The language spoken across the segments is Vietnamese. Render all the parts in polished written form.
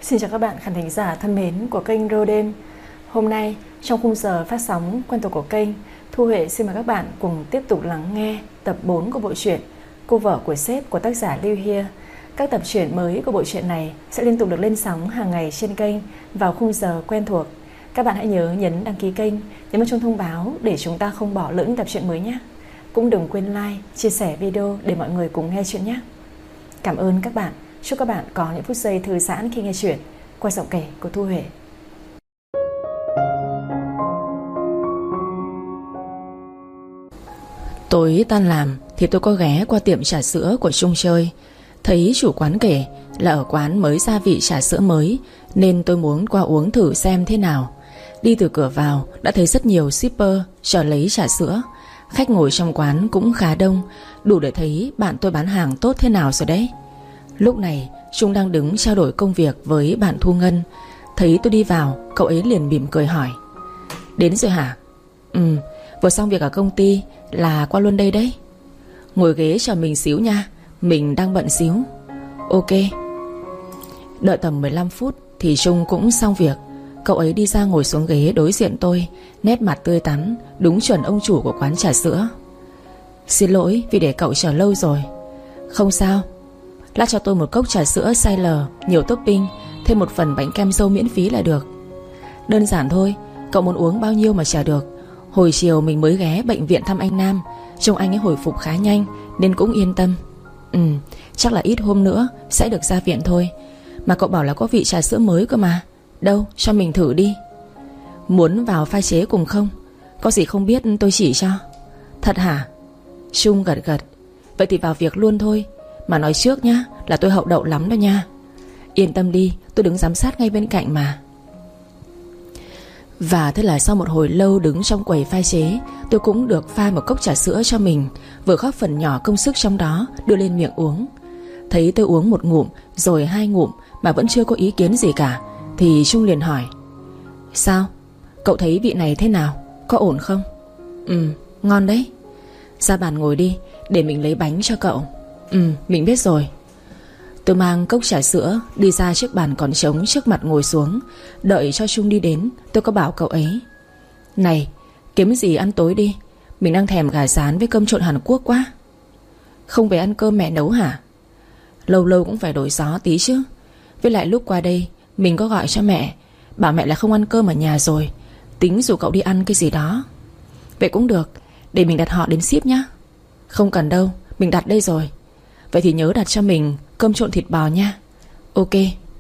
Xin chào các bạn khán thính giả thân mến của kênh Rodem. Hôm nay trong khung giờ phát sóng quen thuộc của kênh, Thu Huệ xin mời các bạn cùng tiếp tục lắng nghe tập 4 của bộ truyện Cô vợ của sếp của tác giả Lưu Hia. Các tập truyện mới của bộ truyện này sẽ liên tục được lên sóng hàng ngày trên kênh vào khung giờ quen thuộc. Các bạn hãy nhớ nhấn đăng ký kênh, nhấn vào chuông thông báo để chúng ta không bỏ lỡ những tập truyện mới nhé. Cũng đừng quên like, chia sẻ video để mọi người cùng nghe chuyện nhé. Cảm ơn các bạn. Chúc các bạn có những phút giây thư giãn khi nghe chuyện qua giọng kể của Thu Huệ. Tối tan làm thì tôi có ghé qua tiệm trà sữa của Trung chơi. Thấy chủ quán kể là ở quán mới ra vị trà sữa mới, nên tôi muốn qua uống thử xem thế nào. Đi từ cửa vào đã thấy rất nhiều shipper chờ lấy trà sữa. Khách ngồi trong quán cũng khá đông, đủ để thấy bạn tôi bán hàng tốt thế nào rồi đấy. Lúc này Trung đang đứng trao đổi công việc với bạn Thu Ngân. Thấy tôi đi vào, cậu ấy liền mỉm cười hỏi: "Đến rồi hả?" Vừa xong việc ở công ty là qua luôn đây đấy." "Ngồi ghế chờ mình xíu nha, mình đang bận xíu." "Ok." Đợi tầm 15 phút thì Trung cũng xong việc. Cậu ấy đi ra ngồi xuống ghế đối diện tôi, nét mặt tươi tắn, đúng chuẩn ông chủ của quán trà sữa. "Xin lỗi vì để cậu chờ lâu rồi." "Không sao. Lát cho tôi một cốc trà sữa size L, nhiều topping, thêm một phần bánh kem dâu miễn phí là được." "Đơn giản thôi, cậu muốn uống bao nhiêu mà trả được. Hồi chiều mình mới ghé bệnh viện thăm anh Nam, trông anh ấy hồi phục khá nhanh nên cũng yên tâm. Chắc là ít hôm nữa sẽ được ra viện thôi. Mà cậu bảo là có vị trà sữa mới cơ mà. Đâu, cho mình thử đi." "Muốn vào pha chế cùng không? Có gì không biết tôi chỉ cho." "Thật hả?" Trung gật gật. "Vậy thì vào việc luôn thôi. Mà nói trước nhá, là tôi hậu đậu lắm đó nha." "Yên tâm đi, tôi đứng giám sát ngay bên cạnh mà." Và thế là sau một hồi lâu đứng trong quầy pha chế, tôi cũng được pha một cốc trà sữa cho mình, vừa góp phần nhỏ công sức trong đó đưa lên miệng uống. Thấy tôi uống một ngụm rồi 2 ngụm mà vẫn chưa có ý kiến gì cả, thì Trung liền hỏi: "Sao? Cậu thấy vị này thế nào? Có ổn không?" Ngon đấy." "Ra bàn ngồi đi, để mình lấy bánh cho cậu." Mình biết rồi." Tôi mang cốc trà sữa đi ra chiếc bàn còn trống trước mặt ngồi xuống. Đợi cho Trung đi đến, tôi có bảo cậu ấy: "Này, kiếm gì ăn tối đi, mình đang thèm gà rán với cơm trộn Hàn Quốc quá." "Không về ăn cơm mẹ nấu hả?" "Lâu lâu cũng phải đổi gió tí chứ. Với lại lúc qua đây mình có gọi cho mẹ, bảo mẹ là không ăn cơm ở nhà rồi, tính rủ cậu đi ăn cái gì đó." "Vậy cũng được, để mình đặt họ đến ship nhá." "Không cần đâu, mình đặt đây rồi." "Vậy thì nhớ đặt cho mình cơm trộn thịt bò nha." "Ok."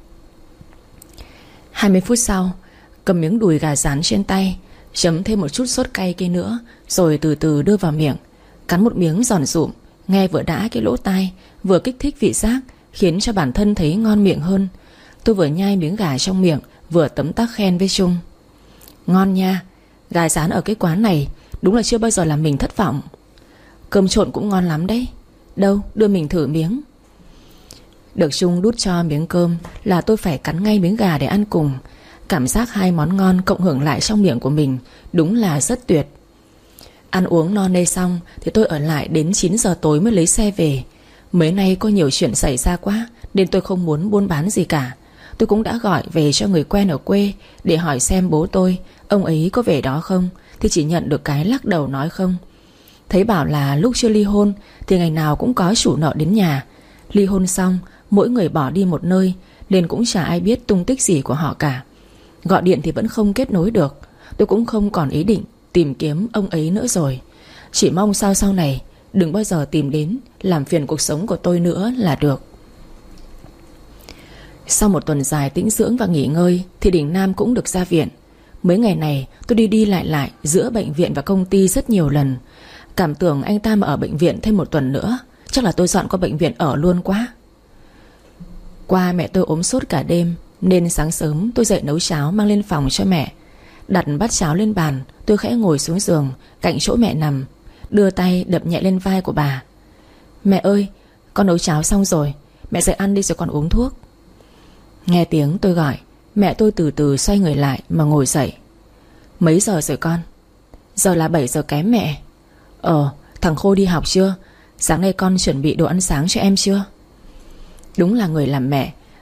20 phút sau, cầm miếng đùi gà rán trên tay, chấm thêm một chút sốt cay kia nữa, rồi từ từ đưa vào miệng. Cắn một miếng giòn rụm, nghe vừa đã cái lỗ tai, vừa kích thích vị giác, khiến cho bản thân thấy ngon miệng hơn. Tôi vừa nhai miếng gà trong miệng, vừa tấm tắc khen với Trung: "Ngon nha, gà rán ở cái quán này đúng là chưa bao giờ làm mình thất vọng. Cơm trộn cũng ngon lắm đấy. Đâu, đưa mình thử miếng." Được Trung đút cho miếng cơm là tôi phải cắn ngay miếng gà để ăn cùng. Cảm giác hai món ngon cộng hưởng lại trong miệng của mình đúng là rất tuyệt. Ăn uống no nê xong thì tôi ở lại đến 9 giờ tối mới lấy xe về. Mấy nay có nhiều chuyện xảy ra quá nên tôi không muốn buôn bán gì cả. Tôi cũng đã gọi về cho người quen ở quê để hỏi xem bố tôi, ông ấy có về đó không, thì chỉ nhận được cái lắc đầu nói không. Thấy bảo là lúc chưa ly hôn thì ngày nào cũng có chủ nợ đến nhà. Ly hôn xong mỗi người bỏ đi một nơi, nên cũng chả ai biết tung tích gì của họ cả. Gọi điện thì vẫn không kết nối được. Tôi cũng không còn ý định tìm kiếm ông ấy nữa rồi. Chỉ mong sao sau này đừng bao giờ tìm đến làm phiền cuộc sống của tôi nữa là được. Sau một tuần dài tĩnh dưỡng và nghỉ ngơi thì Đình Nam cũng được ra viện. Mấy ngày này tôi đi đi lại giữa bệnh viện và công ty rất nhiều lần. Cảm tưởng anh ta mà ở bệnh viện thêm một tuần nữa, chắc là tôi dọn qua bệnh viện ở luôn quá. Qua mẹ tôi ốm sốt cả đêm, nên sáng sớm tôi dậy nấu cháo mang lên phòng cho mẹ. Đặt bát cháo lên bàn, tôi khẽ ngồi xuống giường cạnh chỗ mẹ nằm, đưa tay đập nhẹ lên vai của bà. "Mẹ ơi, con nấu cháo xong rồi, mẹ dậy ăn đi rồi con uống thuốc." Nghe tiếng tôi gọi, mẹ tôi từ từ xoay người lại mà ngồi dậy. "Mấy giờ rồi con?" "Giờ là 7 giờ kém mẹ." Thằng Khôi đi học chưa? Sáng nay con chuẩn bị đồ ăn sáng cho em chưa?" Đúng là người làm mẹ,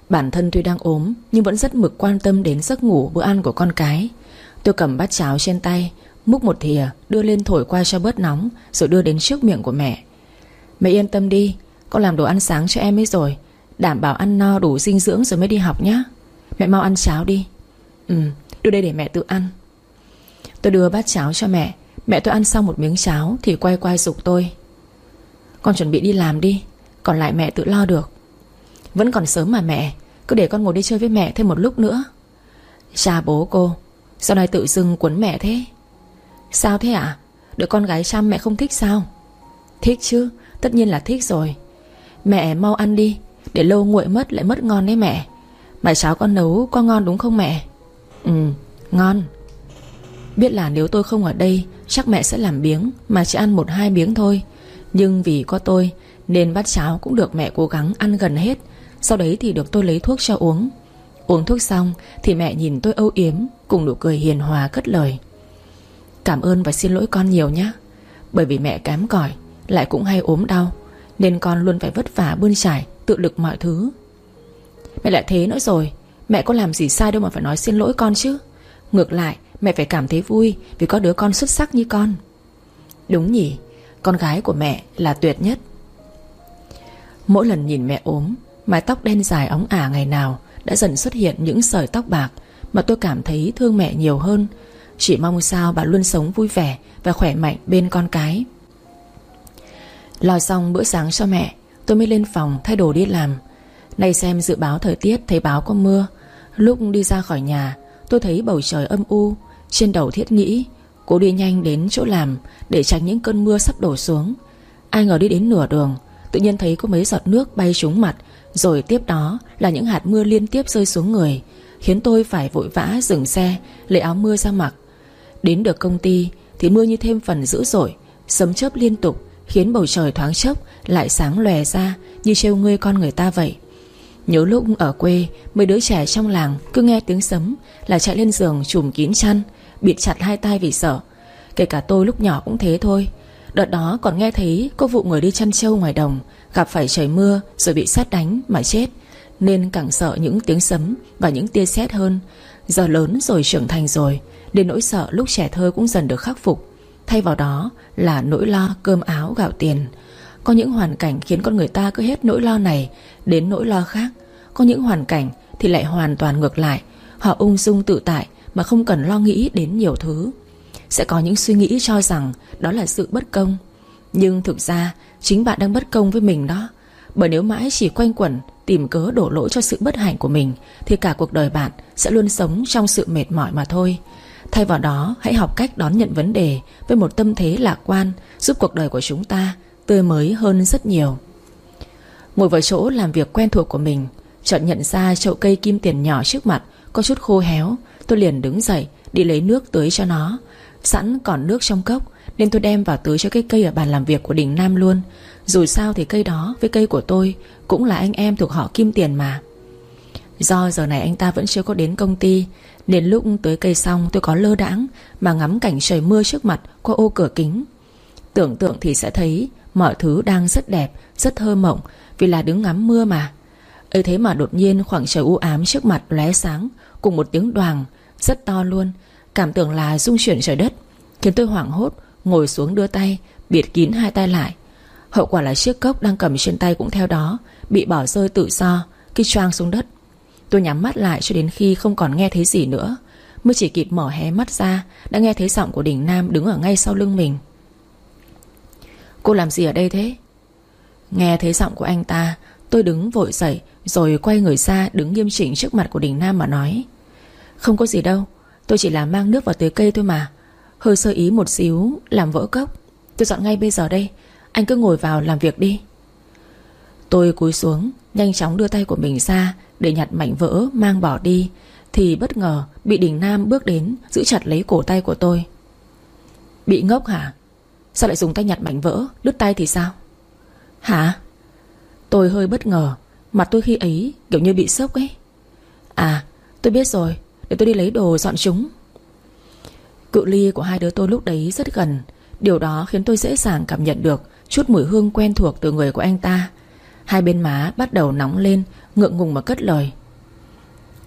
Bản thân tuy đang ốm nhưng vẫn rất mực quan tâm đến giấc ngủ bữa ăn của con cái. Tôi cầm bát cháo trên tay, múc một thìa đưa lên thổi qua cho bớt nóng, rồi đưa đến trước miệng của mẹ. Mẹ yên tâm đi, con làm đồ ăn sáng cho em ấy rồi, đảm bảo ăn no đủ dinh dưỡng rồi mới đi học nhé. Mẹ mau ăn cháo đi. Đưa đây để mẹ tự ăn. Tôi đưa bát cháo cho mẹ. Mẹ tôi ăn xong một miếng cháo thì quay qua giục tôi: con chuẩn bị đi làm đi, còn lại mẹ tự lo được. Vẫn còn sớm mà mẹ, cứ để con ngồi đi chơi với mẹ thêm một lúc nữa. Cha bố cô, sao này tự dưng quấn mẹ thế? Sao thế ạ? Đứa con gái chăm mẹ không thích sao? Thích chứ, tất nhiên là thích rồi. Mẹ mau ăn đi, để lâu nguội mất lại mất ngon đấy mẹ. Mà cháo con nấu có ngon đúng không mẹ? Ngon. Biết là nếu tôi không ở đây chắc mẹ sẽ làm biếng, mà chỉ ăn 1-2 miếng thôi. Nhưng vì có tôi nên bát cháo cũng được mẹ cố gắng ăn gần hết. Sau đấy thì được tôi lấy thuốc cho uống. Uống thuốc xong thì mẹ nhìn tôi âu yếm, cùng nụ cười hiền hòa cất lời: cảm ơn và xin lỗi con nhiều nhé. Bởi vì mẹ kém cỏi, lại cũng hay ốm đau, nên con luôn phải vất vả bươn trải, tự lực mọi thứ. Mẹ lại thế nữa rồi, mẹ có làm gì sai đâu mà phải nói xin lỗi con chứ. Ngược lại mẹ phải cảm thấy vui vì có đứa con xuất sắc như con. Đúng nhỉ, con gái của mẹ là tuyệt nhất. Mỗi lần nhìn mẹ ốm, mái tóc đen dài óng ả ngày nào đã dần xuất hiện những sợi tóc bạc, mà tôi cảm thấy thương mẹ nhiều hơn. Chỉ mong sao bà luôn sống vui vẻ và khỏe mạnh bên con cái. Lo xong bữa sáng cho mẹ, tôi mới lên phòng thay đồ đi làm. Nay xem dự báo thời tiết thấy báo có mưa. Lúc đi ra khỏi nhà, tôi thấy bầu trời âm u. Trên đầu thiết nghĩ cố đi nhanh đến chỗ làm để tránh những cơn mưa sắp đổ xuống. Ai ngờ đi đến nửa đường, tự nhiên thấy có mấy giọt nước bay trúng mặt, rồi tiếp đó là những hạt mưa liên tiếp rơi xuống người, khiến tôi phải vội vã dừng xe, lấy áo mưa ra mặc. Đến được công ty thì mưa như thêm phần dữ dội, sấm chớp liên tục, khiến bầu trời thoáng chốc lại sáng lòe ra như trêu ngươi con người ta vậy. Nhớ lúc ở quê, mấy đứa trẻ trong làng cứ nghe tiếng sấm là chạy lên giường trùm kín chăn, bịt chặt hai tai vì sợ. Kể cả tôi lúc nhỏ cũng thế thôi. Đợt đó còn nghe thấy có vụ người đi chăn trâu ngoài đồng gặp phải trời mưa rồi bị sét đánh mà chết, nên càng sợ những tiếng sấm và những tia sét hơn. Giờ lớn rồi, trưởng thành rồi, đến nỗi sợ lúc trẻ thơ cũng dần được khắc phục. Thay vào đó là nỗi lo cơm áo gạo tiền. Có những hoàn cảnh khiến con người ta cứ hết nỗi lo này đến nỗi lo khác. Có những hoàn cảnh thì lại hoàn toàn ngược lại. Họ ung dung tự tại mà không cần lo nghĩ đến nhiều thứ. Sẽ có những suy nghĩ cho rằng đó là sự bất công, nhưng thực ra chính bạn đang bất công với mình đó. Bởi nếu mãi chỉ quanh quẩn tìm cớ đổ lỗi cho sự bất hạnh của mình thì cả cuộc đời bạn sẽ luôn sống trong sự mệt mỏi mà thôi. Thay vào đó, hãy học cách đón nhận vấn đề với một tâm thế lạc quan, giúp cuộc đời của chúng ta tươi mới hơn rất nhiều. Ngồi vào chỗ làm việc quen thuộc của mình, chợt nhận ra chậu cây kim tiền nhỏ trước mặt có chút khô héo. Tôi liền đứng dậy đi lấy nước tưới cho nó. Sẵn còn nước trong cốc nên tôi đem vào tưới cho cái cây ở bàn làm việc của Đình Nam luôn. Dù sao thì cây đó với cây của tôi cũng là anh em thuộc họ Kim Tiền mà. Do giờ này anh ta vẫn chưa có đến công ty, nên lúc tưới cây xong tôi có lơ đãng mà ngắm cảnh trời mưa trước mặt qua ô cửa kính. Tưởng tượng thì sẽ thấy mọi thứ đang rất đẹp, rất thơ mộng, vì là đứng ngắm mưa mà. Ấy thế mà đột nhiên khoảng trời u ám trước mặt lóe sáng cùng một tiếng đoàng rất to luôn, cảm tưởng là rung chuyển trời đất, khiến tôi hoảng hốt ngồi xuống đưa tay bịt kín hai tay lại. Hậu quả là chiếc cốc đang cầm trên tay cũng theo đó bị bỏ rơi tự do khi choang xuống đất. Tôi nhắm mắt lại cho đến khi không còn nghe thấy gì nữa, mới chỉ kịp mở hé mắt ra đã nghe thấy giọng của Đình Nam đứng ở ngay sau lưng mình. Cô làm gì ở đây thế? Nghe thấy giọng của anh ta, tôi đứng vội dậy rồi quay người ra đứng nghiêm chỉnh trước mặt của Đình Nam mà nói: Không có gì đâu, tôi chỉ là mang nước vào tưới cây thôi mà. Hơi sơ ý một xíu làm vỡ cốc. Tôi dọn ngay bây giờ đây, anh cứ ngồi vào làm việc đi. Tôi cúi xuống nhanh chóng đưa tay của mình ra để nhặt mảnh vỡ mang bỏ đi, thì bất ngờ bị Đình Nam bước đến giữ chặt lấy cổ tay của tôi. Bị ngốc hả? Sao lại dùng tay nhặt mảnh vỡ? Đứt tay thì sao? Hả? Tôi hơi bất ngờ, mặt tôi khi ấy kiểu như bị sốc ấy. À, tôi biết rồi, để tôi đi lấy đồ dọn chúng. Cự ly của hai đứa tôi lúc đấy rất gần. Điều đó khiến tôi dễ dàng cảm nhận được chút mùi hương quen thuộc từ người của anh ta. Hai bên má bắt đầu nóng lên, ngượng ngùng mà cất lời: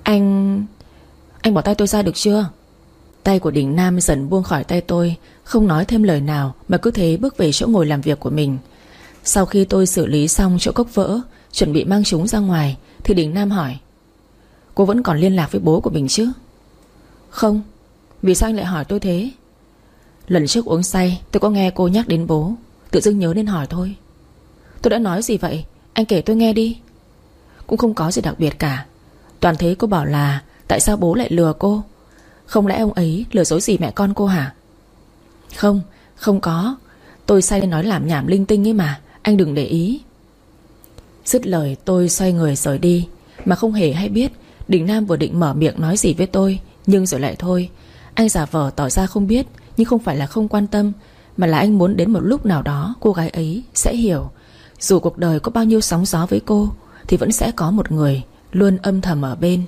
Anh bỏ tay tôi ra được chưa? Tay của Đình Nam dần buông khỏi tay tôi, không nói thêm lời nào mà cứ thế bước về chỗ ngồi làm việc của mình. Sau khi tôi xử lý xong chỗ cốc vỡ, chuẩn bị mang chúng ra ngoài, thì Đình Nam hỏi: Cô vẫn còn liên lạc với bố của mình chứ? Không. Vì sao anh lại hỏi tôi thế? Lần trước uống say tôi có nghe cô nhắc đến bố, tự dưng nhớ nên hỏi thôi. Tôi đã nói gì vậy? Anh kể tôi nghe đi. Cũng không có gì đặc biệt cả. Toàn thấy cô bảo là tại sao bố lại lừa cô. Không lẽ ông ấy lừa dối gì mẹ con cô hả? Không, không có. Tôi say nên nói làm nhảm linh tinh ấy mà, anh đừng để ý. Dứt lời tôi xoay người rời đi, mà không hề hay biết Đình Nam vừa định mở miệng nói gì với tôi, nhưng rồi lại thôi. Anh giả vờ tỏ ra không biết, nhưng không phải là không quan tâm, mà là anh muốn đến một lúc nào đó cô gái ấy sẽ hiểu. Dù cuộc đời có bao nhiêu sóng gió với cô, thì vẫn sẽ có một người luôn âm thầm ở bên.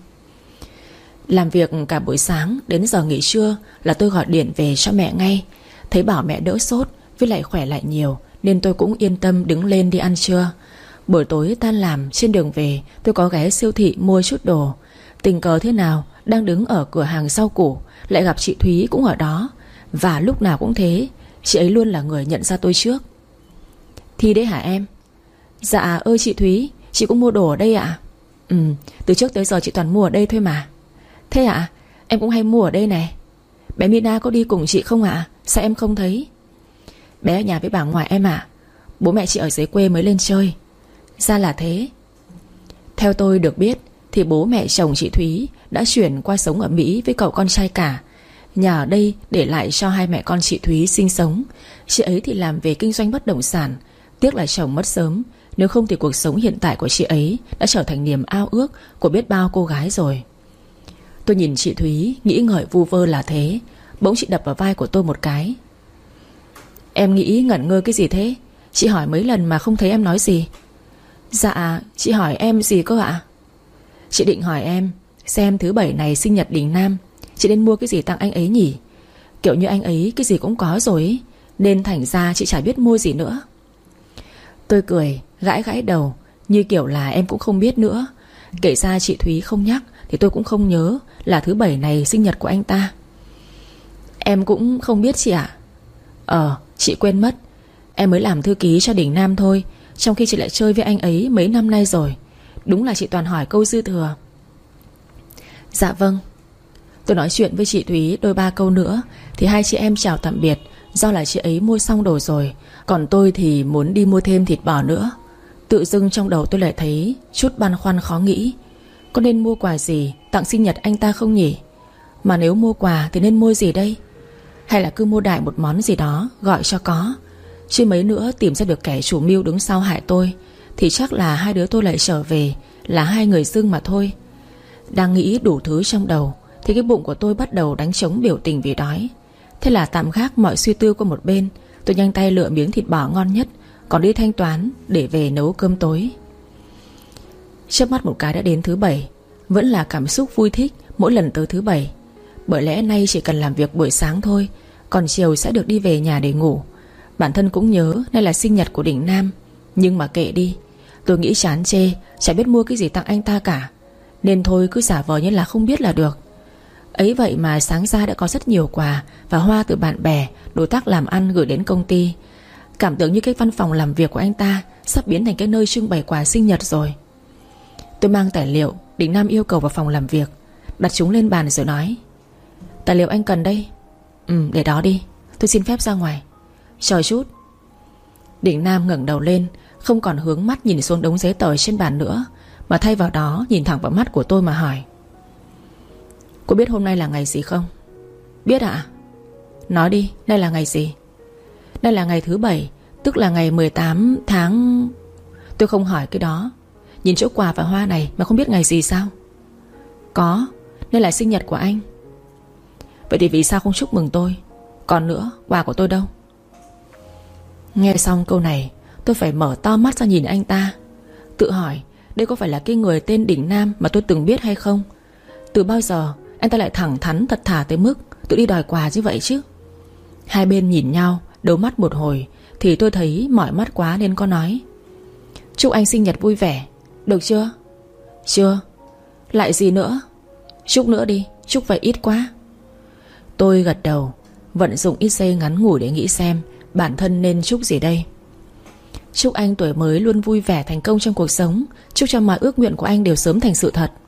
Làm việc cả buổi sáng, đến giờ nghỉ trưa là tôi gọi điện về cho mẹ ngay. Thấy bảo mẹ đỡ sốt, với lại khỏe lại nhiều, nên tôi cũng yên tâm đứng lên đi ăn trưa. Buổi tối tan làm, trên đường về tôi có ghé siêu thị mua chút đồ. Tình cờ thế nào, đang đứng ở cửa hàng rau củ, lại gặp chị Thúy cũng ở đó. Và lúc nào cũng thế, chị ấy luôn là người nhận ra tôi trước. Thi đấy hả em? Dạ ơi chị Thúy, chị cũng mua đồ ở đây ạ? Từ trước tới giờ chị toàn mua ở đây thôi mà. Thế ạ? Em cũng hay mua ở đây này. Bé Mina có đi cùng chị không ạ? Sao em không thấy? Bé ở nhà với bà ngoại em ạ. Bố mẹ chị ở dưới quê mới lên chơi. Ra là thế. Theo tôi được biết thì bố mẹ chồng chị Thúy đã chuyển qua sống ở Mỹ với cậu con trai cả. Nhà ở đây để lại cho hai mẹ con chị Thúy sinh sống. Chị ấy thì làm về kinh doanh bất động sản. Tiếc là chồng mất sớm, nếu không thì cuộc sống hiện tại của chị ấy đã trở thành niềm ao ước của biết bao cô gái rồi. Tôi nhìn chị Thúy, nghĩ ngợi vu vơ là thế. Bỗng chị đập vào vai của tôi một cái. Em nghĩ ngẩn ngơ cái gì thế? Chị hỏi mấy lần mà không thấy em nói gì. Dạ, chị hỏi em gì cơ ạ? Chị định hỏi em xem thứ bảy này sinh nhật Đình Nam, chị nên mua cái gì tặng anh ấy nhỉ? Kiểu như anh ấy cái gì cũng có rồi ấy, nên thành ra chị chả biết mua gì nữa. Tôi cười, gãi gãi đầu, như kiểu là em cũng không biết nữa. Kể ra chị Thúy không nhắc thì tôi cũng không nhớ là thứ bảy này sinh nhật của anh ta. Em cũng không biết chị ạ? Chị quên mất. Em mới làm thư ký cho Đình Nam thôi, trong khi chị lại chơi với anh ấy mấy năm nay rồi. Đúng là chị toàn hỏi câu dư thừa. Dạ vâng. Tôi nói chuyện với chị Thúy đôi ba câu nữa thì hai chị em chào tạm biệt. Do là chị ấy mua xong đồ rồi, còn tôi thì muốn đi mua thêm thịt bò nữa. Tự dưng trong đầu tôi lại thấy chút băn khoăn khó nghĩ. Có nên mua quà gì tặng sinh nhật anh ta không nhỉ? Mà nếu mua quà thì nên mua gì đây? Hay là cứ mua đại một món gì đó gọi cho có. Chứ mấy nữa tìm ra được kẻ chủ mưu đứng sau hại tôi thì chắc là hai đứa tôi lại trở về là hai người dưng mà thôi. Đang nghĩ đủ thứ trong đầu thì cái bụng của tôi bắt đầu đánh trống biểu tình vì đói. Thế là tạm gác mọi suy tư qua một bên, tôi nhanh tay lựa miếng thịt bò ngon nhất, còn đi thanh toán để về nấu cơm tối. Chớp mắt một cái đã đến thứ bảy. Vẫn là cảm xúc vui thích mỗi lần tới thứ bảy. Bởi lẽ nay chỉ cần làm việc buổi sáng thôi, còn chiều sẽ được đi về nhà để ngủ. Bản thân cũng nhớ nay là sinh nhật của Đình Nam, nhưng mà kệ đi. Tôi nghĩ chán chê, chả biết mua cái gì tặng anh ta cả, nên thôi cứ giả vờ như là không biết là được. Ấy vậy mà sáng ra đã có rất nhiều quà và hoa từ bạn bè, đối tác làm ăn gửi đến công ty. Cảm tưởng như cái văn phòng làm việc của anh ta sắp biến thành cái nơi trưng bày quà sinh nhật rồi. Tôi mang tài liệu Đình Nam yêu cầu vào phòng làm việc, đặt chúng lên bàn rồi nói: Tài liệu anh cần đây. Để đó đi, tôi xin phép ra ngoài. Chờ chút. Đình Nam ngẩng đầu lên, không còn hướng mắt nhìn xuống đống giấy tờ trên bàn nữa, mà thay vào đó nhìn thẳng vào mắt của tôi mà hỏi: Cô biết hôm nay là ngày gì không? Biết ạ. Nói đi, nay là ngày gì? Nay là ngày thứ bảy, tức là ngày 18 tháng... Tôi không hỏi cái đó. Nhìn chỗ quà và hoa này mà không biết ngày gì sao? Có, nay là sinh nhật của anh. Vậy thì vì sao không chúc mừng tôi? Còn nữa, quà của tôi đâu? Nghe xong câu này, tôi phải mở to mắt ra nhìn anh ta, tự hỏi đây có phải là cái người tên Đình Nam mà tôi từng biết hay không? Từ bao giờ anh ta lại thẳng thắn thật thà tới mức tự đi đòi quà như vậy chứ? Hai bên nhìn nhau, đấu mắt một hồi thì tôi thấy mỏi mắt quá nên có nói: Chúc anh sinh nhật vui vẻ, được chưa? Chưa. Lại gì nữa? Chúc nữa đi, chúc vậy ít quá. Tôi gật đầu, vận dụng ít giây ngắn ngủi để nghĩ xem bản thân nên chúc gì đây. Chúc anh tuổi mới luôn vui vẻ, thành công trong cuộc sống. Chúc cho mọi ước nguyện của anh đều sớm thành sự thật.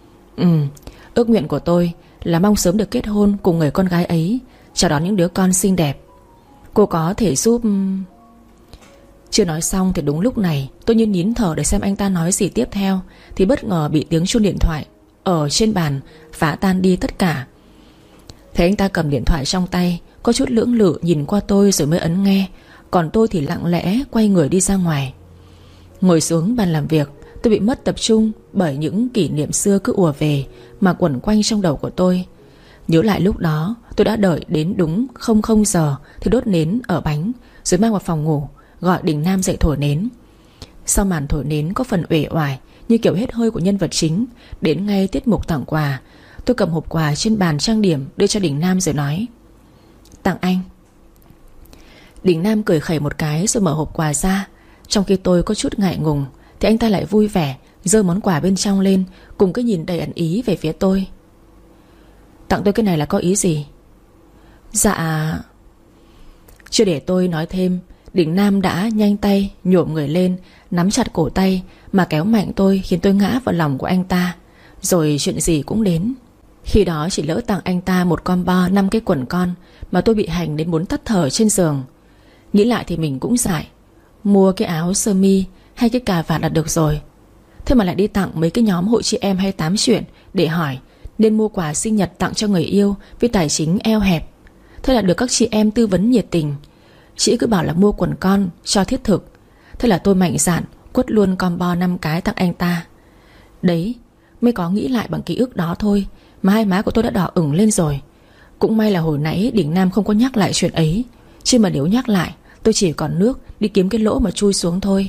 Ước nguyện của tôi là mong sớm được kết hôn cùng người con gái ấy, chào đón những đứa con xinh đẹp. Cô có thể giúp... Chưa nói xong thì đúng lúc này tôi như nín thở để xem anh ta nói gì tiếp theo, thì bất ngờ bị tiếng chuông điện thoại ở trên bàn phá tan đi tất cả. Thấy anh ta cầm điện thoại trong tay, có chút lưỡng lự nhìn qua tôi rồi mới ấn nghe. Còn tôi thì lặng lẽ quay người đi ra ngoài. Ngồi xuống bàn làm việc, tôi bị mất tập trung bởi những kỷ niệm xưa cứ ùa về mà quẩn quanh trong đầu của tôi. Nhớ lại lúc đó tôi đã đợi đến đúng 00 giờ thì đốt nến ở bánh, rồi mang vào phòng ngủ, gọi Đình Nam dậy thổi nến. Sau màn thổi nến có phần uể oải, như kiểu hết hơi của nhân vật chính, đến ngay tiết mục tặng quà. Tôi cầm hộp quà trên bàn trang điểm đưa cho Đình Nam rồi nói: "Tặng anh." Đình Nam cười khẩy một cái rồi mở hộp quà ra. Trong khi tôi có chút ngại ngùng thì anh ta lại vui vẻ giơ món quà bên trong lên, cùng cái nhìn đầy ẩn ý về phía tôi. "Tặng tôi cái này là có ý gì?" "Dạ..." Chưa để tôi nói thêm, Đình Nam đã nhanh tay nhổm người lên, nắm chặt cổ tay mà kéo mạnh tôi, khiến tôi ngã vào lòng của anh ta. Rồi chuyện gì cũng đến. Khi đó chỉ lỡ tặng anh ta một combo 5 cái quần con mà tôi bị hành đến muốn tắt thở trên giường. Nghĩ lại thì mình cũng dại, mua cái áo sơ mi hay cái cà vạt là được rồi. Thế mà lại đi tặng mấy cái nhóm hội chị em hay tám chuyện để hỏi nên mua quà sinh nhật tặng cho người yêu với tài chính eo hẹp. Thế là được các chị em tư vấn nhiệt tình. Chị cứ bảo là mua quần con cho thiết thực. Thế là tôi mạnh dạn quất luôn combo 5 cái tặng anh ta. Đấy, mới có nghĩ lại bằng ký ức đó thôi mà hai má của tôi đã đỏ ửng lên rồi. Cũng may là hồi nãy Đình Nam không có nhắc lại chuyện ấy, chứ mà nếu nhắc lại tôi chỉ còn nước đi kiếm cái lỗ mà chui xuống thôi.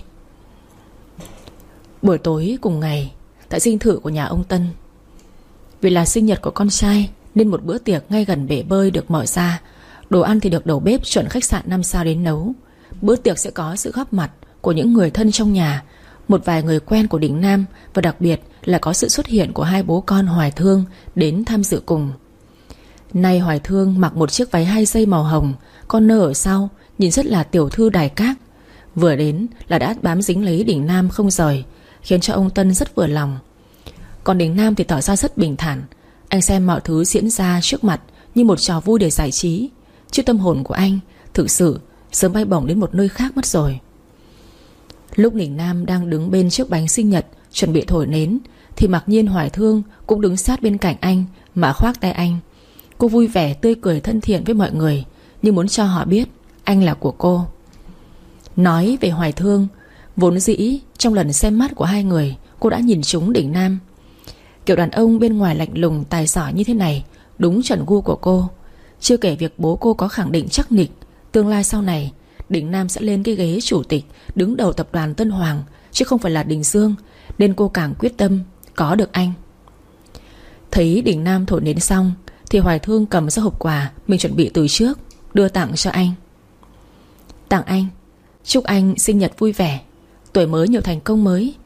Buổi tối cùng ngày, tại dinh thự của nhà ông Tân, vì là sinh nhật của con trai nên một bữa tiệc ngay gần bể bơi được mở ra. Đồ ăn thì được đầu bếp chuẩn khách sạn 5 sao đến nấu. Bữa tiệc sẽ có sự góp mặt của những người thân trong nhà, một vài người quen của Đình Nam, và đặc biệt là có sự xuất hiện của hai bố con Hoài Thương đến tham dự cùng. Nay Hoài Thương mặc một chiếc váy 2 dây màu hồng, con nơ ở sau, nhìn rất là tiểu thư đài các. Vừa đến là đã bám dính lấy Đình Nam không rời, khiến cho ông Tân rất vừa lòng. Còn Đình Nam thì tỏ ra rất bình thản. Anh xem mọi thứ diễn ra trước mặt như một trò vui để giải trí, chứ tâm hồn của anh thực sự sớm bay bổng đến một nơi khác mất rồi. Lúc Đình Nam đang đứng bên chiếc bánh sinh nhật chuẩn bị thổi nến thì mặc nhiên Hoài Thương cũng đứng sát bên cạnh anh mà khoác tay anh. Cô vui vẻ tươi cười thân thiện với mọi người, như muốn cho họ biết anh là của cô. Nói về Hoài Thương, vốn dĩ trong lần xem mắt của hai người, cô đã nhìn trúng Đình Nam. Kiểu đàn ông bên ngoài lạnh lùng tài giỏi như thế này đúng chuẩn gu của cô. Chưa kể việc bố cô có khẳng định chắc nịch tương lai sau này Đình Nam sẽ lên cái ghế chủ tịch đứng đầu tập đoàn Tân Hoàng, chứ không phải là Đình Dương, nên cô càng quyết tâm có được anh. Thấy Đình Nam thổi nến xong thì Hoài Thương cầm ra hộp quà mình chuẩn bị từ trước, đưa tặng cho anh. "Tặng anh, chúc anh sinh nhật vui vẻ, tuổi mới nhiều thành công mới."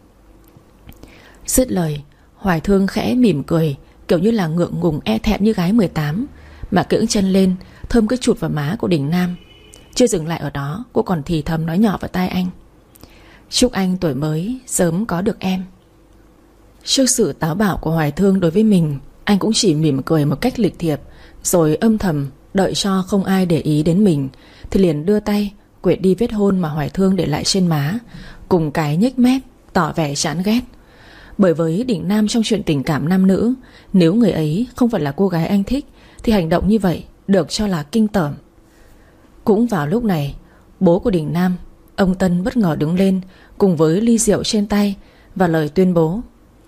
Dứt lời, Hoài Thương khẽ mỉm cười, kiểu như là ngượng ngùng e thẹn như gái 18, mà cưỡng chân lên thơm cái chụt vào má của Đình Nam. Chưa dừng lại ở đó, cô còn thì thầm nói nhỏ vào tai anh: "Chúc anh tuổi mới sớm có được em." Trước sự táo bạo của Hoài Thương đối với mình, anh cũng chỉ mỉm cười một cách lịch thiệp, rồi âm thầm đợi cho không ai để ý đến mình thì liền đưa tay quệt đi vết hôn mà Hoài Thương để lại trên má, cùng cái nhếch mép tỏ vẻ chán ghét. Bởi với Đình Nam trong chuyện tình cảm nam nữ, nếu người ấy không phải là cô gái anh thích thì hành động như vậy được cho là kinh tởm. Cũng vào lúc này, bố của Đình Nam, ông Tân, bất ngờ đứng lên cùng với ly rượu trên tay và lời tuyên bố: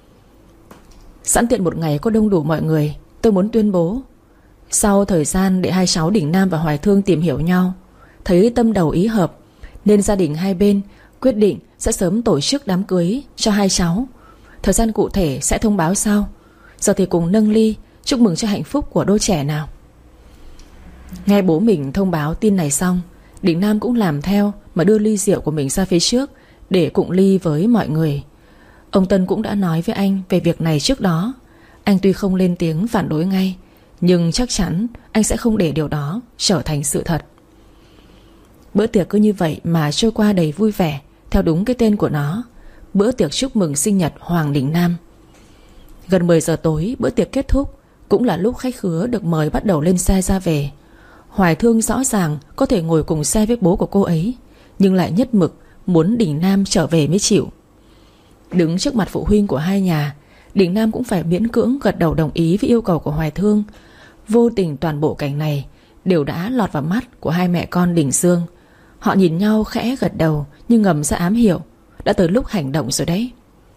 "Sẵn tiện một ngày có đông đủ mọi người, tôi muốn tuyên bố, sau thời gian để hai cháu Đình Nam và Hoài Thương tìm hiểu nhau, thấy tâm đầu ý hợp, nên gia đình hai bên quyết định sẽ sớm tổ chức đám cưới cho hai cháu. Thời gian cụ thể sẽ thông báo sau. Giờ thì cùng nâng ly chúc mừng cho hạnh phúc của đôi trẻ nào." Nghe bố mình thông báo tin này xong, Đình Nam cũng làm theo mà đưa ly rượu của mình ra phía trước để cụng ly với mọi người. Ông Tân cũng đã nói với anh về việc này trước đó. Anh tuy không lên tiếng phản đối ngay, nhưng chắc chắn anh sẽ không để điều đó trở thành sự thật. Bữa tiệc cứ như vậy mà trôi qua đầy vui vẻ, theo đúng cái tên của nó, bữa tiệc chúc mừng sinh nhật Hoàng Đình Nam. Gần 10 giờ tối bữa tiệc kết thúc, cũng là lúc khách khứa được mời bắt đầu lên xe ra về. Hoài Thương rõ ràng có thể ngồi cùng xe với bố của cô ấy, nhưng lại nhất mực muốn Đình Nam trở về mới chịu. Đứng trước mặt phụ huynh của hai nhà, Đình Nam cũng phải miễn cưỡng gật đầu đồng ý với yêu cầu của Hoài Thương. Vô tình toàn bộ cảnh này đều đã lọt vào mắt của hai mẹ con Đình Dương. Họ nhìn nhau khẽ gật đầu, nhưng ngầm ra ám hiệu đã tới lúc hành động rồi đấy.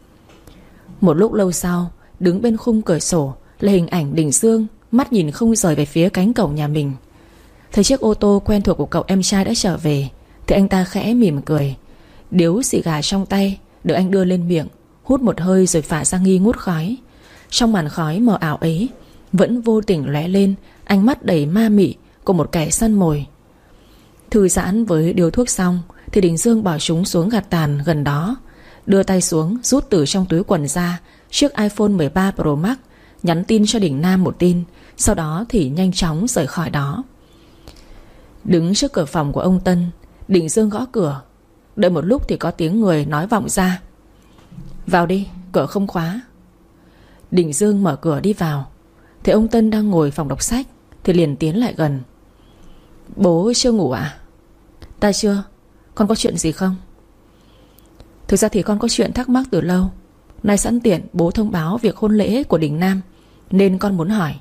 Một lúc lâu sau, đứng bên khung cửa sổ là hình ảnh Đình Dương, mắt nhìn không rời về phía cánh cổng nhà mình. Thấy chiếc ô tô quen thuộc của cậu em trai đã trở về, thì anh ta khẽ mỉm cười, điếu xì gà trong tay được anh đưa lên miệng, hút một hơi rồi phả ra nghi ngút khói. Trong màn khói mờ ảo ấy vẫn vô tình lóe lên ánh mắt đầy ma mị của một kẻ săn mồi. Thư giãn với điếu thuốc xong thì Đình Dương bỏ chúng xuống gạt tàn gần đó, đưa tay xuống rút từ trong túi quần ra chiếc iPhone 13 Pro Max, nhắn tin cho Đình Nam một tin, sau đó thì nhanh chóng rời khỏi đó. Đứng trước cửa phòng của ông Tân, Đình Dương gõ cửa. Đợi một lúc thì có tiếng người nói vọng ra: "Vào đi, cửa không khóa." Đình Dương mở cửa đi vào, thấy ông Tân đang ngồi phòng đọc sách thì liền tiến lại gần. "Bố chưa ngủ à?" "Ta chưa. Con có chuyện gì không?" "Thực ra thì con có chuyện thắc mắc từ lâu. Nay sẵn tiện bố thông báo việc hôn lễ của Đình Nam, nên con muốn hỏi."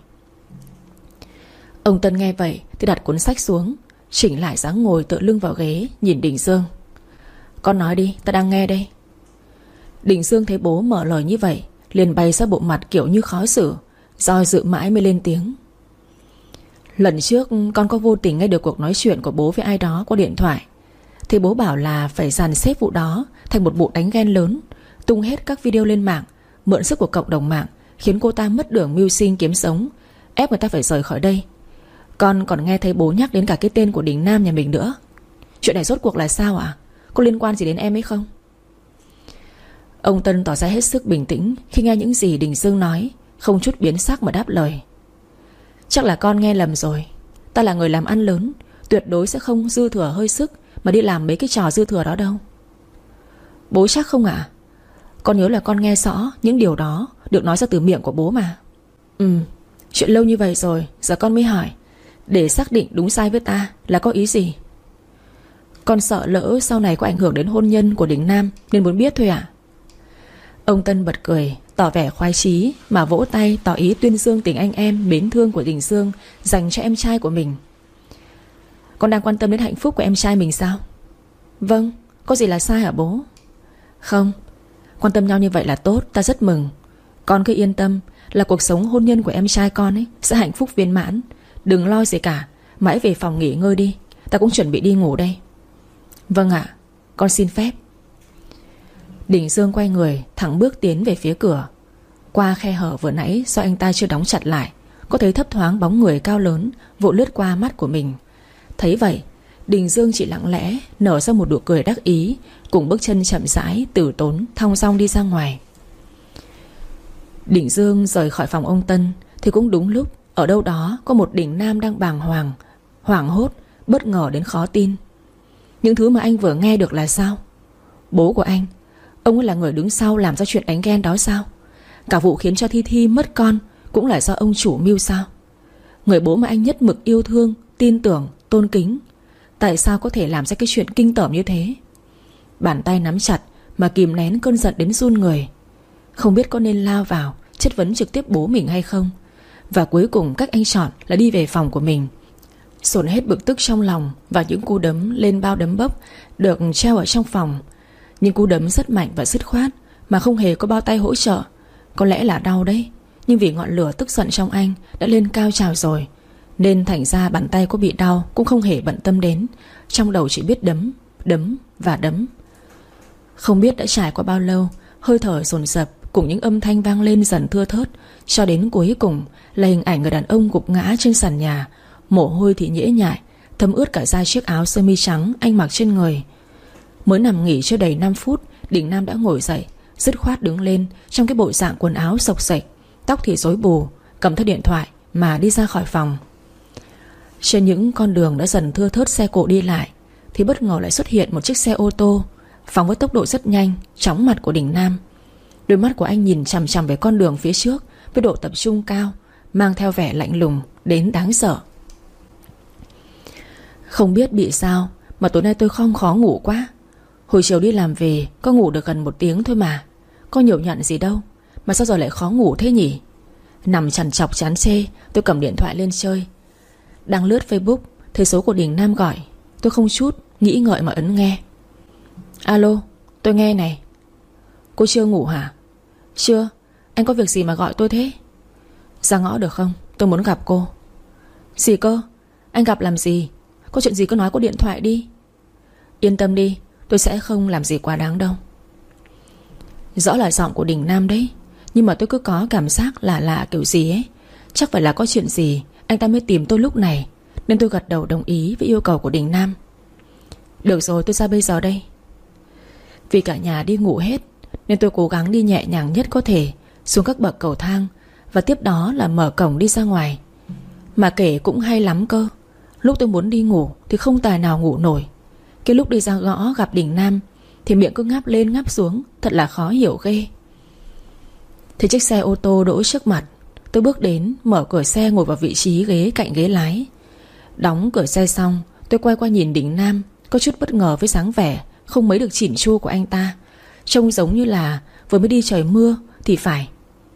Ông Tân nghe vậy thì đặt cuốn sách xuống, chỉnh lại dáng ngồi tựa lưng vào ghế, nhìn Đình Dương. "Con nói đi, ta đang nghe đây." Đình Dương thấy bố mở lời như vậy liền bày ra bộ mặt kiểu như khó xử, do dự mãi mới lên tiếng. "Lần trước con có vô tình nghe được cuộc nói chuyện của bố với ai đó qua điện thoại. Thì bố bảo là phải dàn xếp vụ đó thành một vụ đánh ghen lớn, tung hết các video lên mạng, mượn sức của cộng đồng mạng, khiến cô ta mất đường mưu sinh kiếm sống, ép người ta phải rời khỏi đây. Con còn nghe thấy bố nhắc đến cả cái tên của Đình Nam nhà mình nữa. Chuyện này rốt cuộc là sao ạ? Có liên quan gì đến em ấy không?" Ông Tân tỏ ra hết sức bình tĩnh khi nghe những gì Đình Dương nói, không chút biến sắc mà đáp lời. "Chắc là con nghe lầm rồi. Ta là người làm ăn lớn, tuyệt đối sẽ không dư thừa hơi sức mà đi làm mấy cái trò dư thừa đó đâu." "Bố chắc không ạ? Con nhớ là con nghe rõ những điều đó được nói ra từ miệng của bố mà." Chuyện lâu như vậy rồi, giờ con mới hỏi, để xác định đúng sai với ta là có ý gì?" "Con sợ lỡ sau này có ảnh hưởng đến hôn nhân của Đình Nam nên muốn biết thôi ạ." Ông Tân bật cười, tỏ vẻ khoái chí mà vỗ tay tỏ ý tuyên dương tình anh em mến thương của Đình Dương dành cho em trai của mình. "Con đang quan tâm đến hạnh phúc của em trai mình sao?" "Vâng, có gì là sai hả bố?" "Không, quan tâm nhau như vậy là tốt, ta rất mừng. Con cứ yên tâm là cuộc sống hôn nhân của em trai con ấy sẽ hạnh phúc viên mãn. Đừng lo gì cả, mãi về phòng nghỉ ngơi đi, ta cũng chuẩn bị đi ngủ đây." "Vâng ạ, con xin phép." Đình Dương quay người thẳng bước tiến về phía cửa. Qua khe hở vừa nãy do anh ta chưa đóng chặt lại, có thấy thấp thoáng bóng người cao lớn vội lướt qua mắt của mình. Thấy vậy, Đình Dương chỉ lặng lẽ nở ra một nụ cười đắc ý, cùng bước chân chậm rãi từ tốn thong dong đi ra ngoài. Đình Dương rời khỏi phòng ông Tân thì cũng đúng lúc ở đâu đó có một Đình Nam đang bàng hoàng, hoảng hốt, bất ngờ đến khó tin. Những thứ mà anh vừa nghe được là sao? Bố của anh, ông ấy là người đứng sau làm ra chuyện đánh ghen đó sao? Cả vụ khiến cho Thi Thi mất con cũng là do ông chủ mưu sao? Người bố mà anh nhất mực yêu thương, tin tưởng, tôn kính, tại sao có thể làm ra cái chuyện kinh tởm như thế? Bàn tay nắm chặt mà kìm nén cơn giận đến run người. Không biết có nên lao vào chất vấn trực tiếp bố mình hay không. Và cuối cùng cách anh chọn là đi về phòng của mình, dồn hết bực tức trong lòng và những cú đấm lên bao đấm bốc được treo ở trong phòng. Nhưng cú đấm rất mạnh và dứt khoát, mà không hề có bao tay hỗ trợ. Có lẽ là đau đấy, nhưng vì ngọn lửa tức giận trong anh đã lên cao trào rồi, nên thành ra bàn tay có bị đau cũng không hề bận tâm đến. Trong đầu chỉ biết đấm, đấm và đấm. Không biết đã trải qua bao lâu, hơi thở dồn dập cùng những âm thanh vang lên dần thưa thớt, cho đến cuối cùng là hình ảnh người đàn ông gục ngã trên sàn nhà, mồ hôi thì nhễ nhại, thấm ướt cả da chiếc áo sơ mi trắng anh mặc trên người. Mới nằm nghỉ chưa đầy 5 phút, Đình Nam đã ngồi dậy, dứt khoát đứng lên trong cái bộ dạng quần áo xộc xệch, tóc thì rối bù, cầm theo điện thoại mà đi ra khỏi phòng. Trên những con đường đã dần thưa thớt xe cộ đi lại thì bất ngờ lại xuất hiện một chiếc xe ô tô phóng với tốc độ rất nhanh, chóng mặt của Đình Nam. Đôi mắt của anh nhìn chằm chằm về con đường phía trước với độ tập trung cao, mang theo vẻ lạnh lùng đến đáng sợ. Không biết bị sao mà tối nay tôi không khó ngủ quá. Hồi chiều đi làm về có ngủ được gần 1 tiếng thôi mà. Có nhiều nhận gì đâu mà sao giờ lại khó ngủ thế nhỉ. Nằm trằn trọc chán chê, tôi cầm điện thoại lên chơi. Đang lướt Facebook thấy số của Đình Nam gọi. Tôi không chút nghĩ ngợi mà ấn nghe. Alo, tôi nghe này. Cô chưa ngủ hả? Chưa, anh có việc gì mà gọi tôi thế? Ra ngõ được không? Tôi muốn gặp cô. Gì cơ? Anh gặp làm gì? Có chuyện gì cứ nói qua điện thoại đi. Yên tâm đi, tôi sẽ không làm gì quá đáng đâu. Rõ là giọng của Đình Nam đấy, nhưng mà tôi cứ có cảm giác lạ lạ kiểu gì ấy. Chắc phải là có chuyện gì anh ta mới tìm tôi lúc này, nên tôi gật đầu đồng ý với yêu cầu của Đình Nam. Được rồi, tôi ra bây giờ đây. Vì cả nhà đi ngủ hết nên tôi cố gắng đi nhẹ nhàng nhất có thể xuống các bậc cầu thang, và tiếp đó là mở cổng đi ra ngoài. Mà kể cũng hay lắm cơ. Lúc tôi muốn đi ngủ thì không tài nào ngủ nổi. Cái lúc đi ra ngõ gặp Đình Nam thì miệng cứ ngáp lên ngáp xuống, thật là khó hiểu ghê. Thì chiếc xe ô tô đỗ trước mặt. Tôi bước đến, mở cửa xe ngồi vào vị trí ghế cạnh ghế lái. Đóng cửa xe xong, tôi quay qua nhìn Đình Nam, có chút bất ngờ với dáng vẻ không mấy được chỉn chu của anh ta. Trông giống như là vừa mới đi trời mưa thì phải.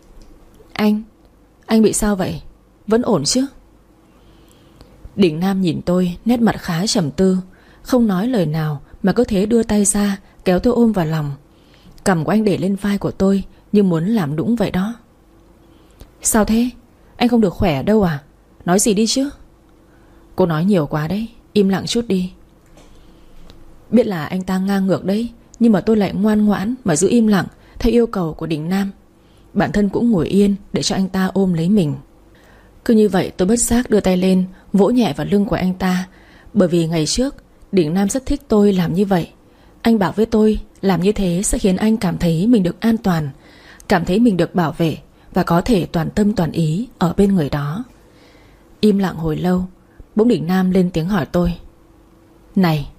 Anh bị sao vậy? Vẫn ổn chứ? Đình Nam nhìn tôi, nét mặt khá trầm tư, không nói lời nào mà cứ thế đưa tay ra kéo tôi ôm vào lòng. Cằm của anh để lên vai của tôi như muốn làm nũng vậy đó. Sao thế? Anh không được khỏe đâu à? Nói gì đi chứ? Cô nói nhiều quá đấy, im lặng chút đi. Biết là anh ta ngang ngược đấy, nhưng mà tôi lại ngoan ngoãn mà giữ im lặng theo yêu cầu của Đình Nam. Bản thân cũng ngồi yên để cho anh ta ôm lấy mình. Cứ như vậy tôi bất giác đưa tay lên vỗ nhẹ vào lưng của anh ta. Bởi vì ngày trước Đình Nam rất thích tôi làm như vậy. Anh bảo với tôi làm như thế sẽ khiến anh cảm thấy mình được an toàn, cảm thấy mình được bảo vệ và có thể toàn tâm toàn ý ở bên người đó. Im lặng hồi lâu, bỗng Đình Nam lên tiếng hỏi tôi. Này.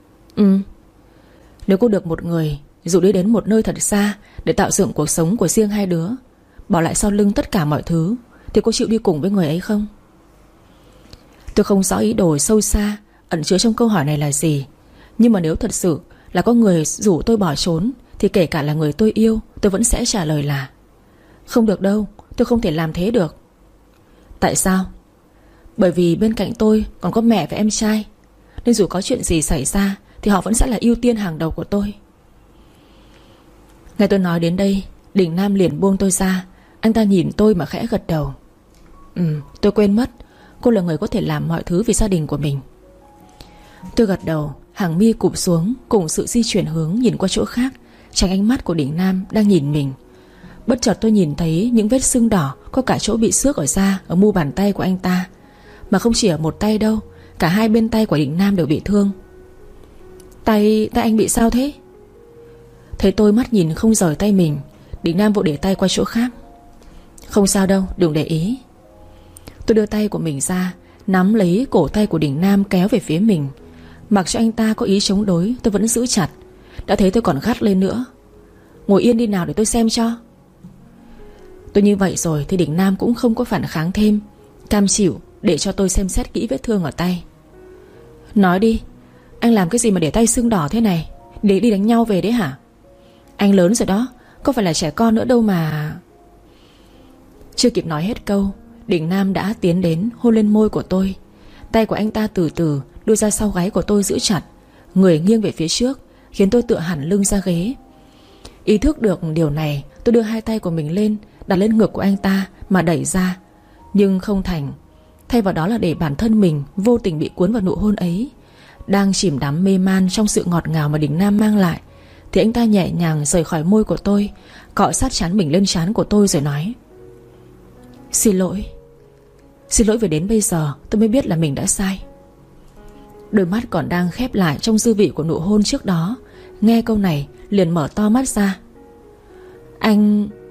Nếu cô được một người dụ đi đến một nơi thật xa để tạo dựng cuộc sống của riêng hai đứa, bỏ lại sau lưng tất cả mọi thứ, thì cô chịu đi cùng với người ấy không? Tôi không rõ ý đồ sâu xa ẩn chứa trong câu hỏi này là gì, nhưng mà nếu thật sự là có người rủ tôi bỏ trốn thì kể cả là người tôi yêu, tôi vẫn sẽ trả lời là không được đâu, tôi không thể làm thế được. Tại sao? Bởi vì bên cạnh tôi còn có mẹ và em trai, nên dù có chuyện gì xảy ra thì họ vẫn sẽ là ưu tiên hàng đầu của tôi. Nghe tôi nói đến đây, Đình Nam liền buông tôi ra. Anh ta nhìn tôi mà khẽ gật đầu. Tôi quên mất, cô là người có thể làm mọi thứ vì gia đình của mình. Tôi gật đầu, hàng mi cụp xuống cùng sự di chuyển hướng nhìn qua chỗ khác, tránh ánh mắt của Đình Nam đang nhìn mình. Bất chợt tôi nhìn thấy những vết sưng đỏ, có cả chỗ bị xước ở da, ở mu bàn tay của anh ta. Mà không chỉ ở một tay đâu, cả hai bên tay của Đình Nam đều bị thương. Tay anh bị sao thế? Thấy tôi mắt nhìn không rời tay mình, Đình Nam vội để tay qua chỗ khác. Không sao đâu, đừng để ý. Tôi đưa tay của mình ra, nắm lấy cổ tay của Đình Nam kéo về phía mình. Mặc cho anh ta có ý chống đối, tôi vẫn giữ chặt. Đã thế tôi còn gắt lên nữa. Ngồi yên đi nào để tôi xem cho. Tôi như vậy rồi thì Đình Nam cũng không có phản kháng thêm, cam chịu để cho tôi xem xét kỹ vết thương ở tay. Nói đi, anh làm cái gì mà để tay sưng đỏ thế này? Để đi đánh nhau về đấy hả? Anh lớn rồi đó, có phải là trẻ con nữa đâu mà. Chưa kịp nói hết câu, Đình Nam đã tiến đến hôn lên môi của tôi. Tay của anh ta từ từ đưa ra sau gáy của tôi giữ chặt, người nghiêng về phía trước, khiến tôi tựa hẳn lưng ra ghế. Ý thức được điều này, tôi đưa hai tay của mình lên, đặt lên ngực của anh ta mà đẩy ra. Nhưng không thành. Thay vào đó là để bản thân mình vô tình bị cuốn vào nụ hôn ấy. Đang chìm đắm mê man trong sự ngọt ngào mà Đình Nam mang lại, thì anh ta nhẹ nhàng rời khỏi môi của tôi, cọ sát trán mình lên trán của tôi rồi nói. Xin lỗi vì đến bây giờ tôi mới biết là mình đã sai. Đôi mắt còn đang khép lại trong dư vị của nụ hôn trước đó, nghe câu này liền mở to mắt ra. Anh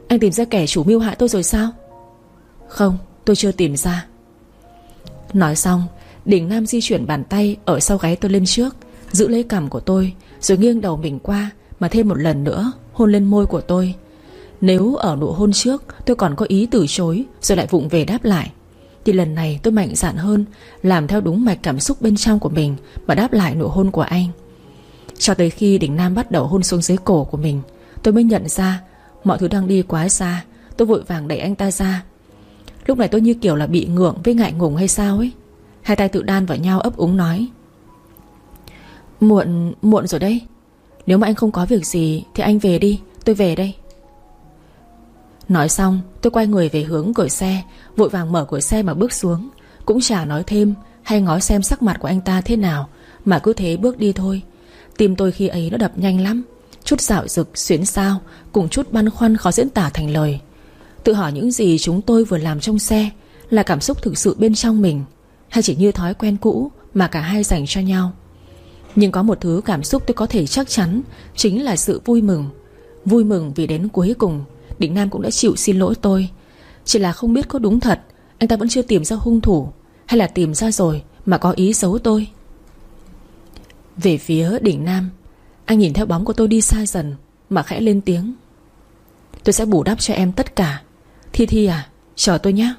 Anh tìm ra kẻ chủ mưu hại tôi rồi sao? Không, tôi chưa tìm ra. Nói xong, Đình Nam di chuyển bàn tay ở sau gáy tôi lên trước, giữ lấy cằm của tôi, rồi nghiêng đầu mình qua mà thêm một lần nữa hôn lên môi của tôi. Nếu ở nụ hôn trước tôi còn có ý từ chối rồi lại vụng về đáp lại, thì lần này tôi mạnh dạn hơn, làm theo đúng mạch cảm xúc bên trong của mình mà đáp lại nụ hôn của anh. Cho tới khi Đình Nam bắt đầu hôn xuống dưới cổ của mình, tôi mới nhận ra mọi thứ đang đi quá xa. Tôi vội vàng đẩy anh ta ra. Lúc này tôi như kiểu là bị ngượng với ngại ngùng hay sao ấy. Hai tay tự đan vào nhau ấp úng nói: Muộn rồi đấy. Nếu mà anh không có việc gì thì anh về đi, tôi về đây. Nói xong tôi quay người về hướng cửa xe, vội vàng mở cửa xe mà bước xuống. Cũng chả nói thêm hay ngó xem sắc mặt của anh ta thế nào, mà cứ thế bước đi thôi. Tim tôi khi ấy nó đập nhanh lắm, chút dạo dực xuyến xao, cùng chút băn khoăn khó diễn tả thành lời. Tự hỏi những gì chúng tôi vừa làm trong xe là cảm xúc thực sự bên trong mình, hay chỉ như thói quen cũ mà cả hai dành cho nhau. Nhưng có một thứ cảm xúc tôi có thể chắc chắn, chính là sự vui mừng. Vui mừng vì đến cuối cùng Đình Nam cũng đã chịu xin lỗi tôi. Chỉ là không biết có đúng thật anh ta vẫn chưa tìm ra hung thủ, hay là tìm ra rồi mà có ý giấu tôi. Về phía Đình Nam, anh nhìn theo bóng của tôi đi xa dần mà khẽ lên tiếng: Tôi sẽ bù đắp cho em tất cả. Thi à, chờ tôi nhé.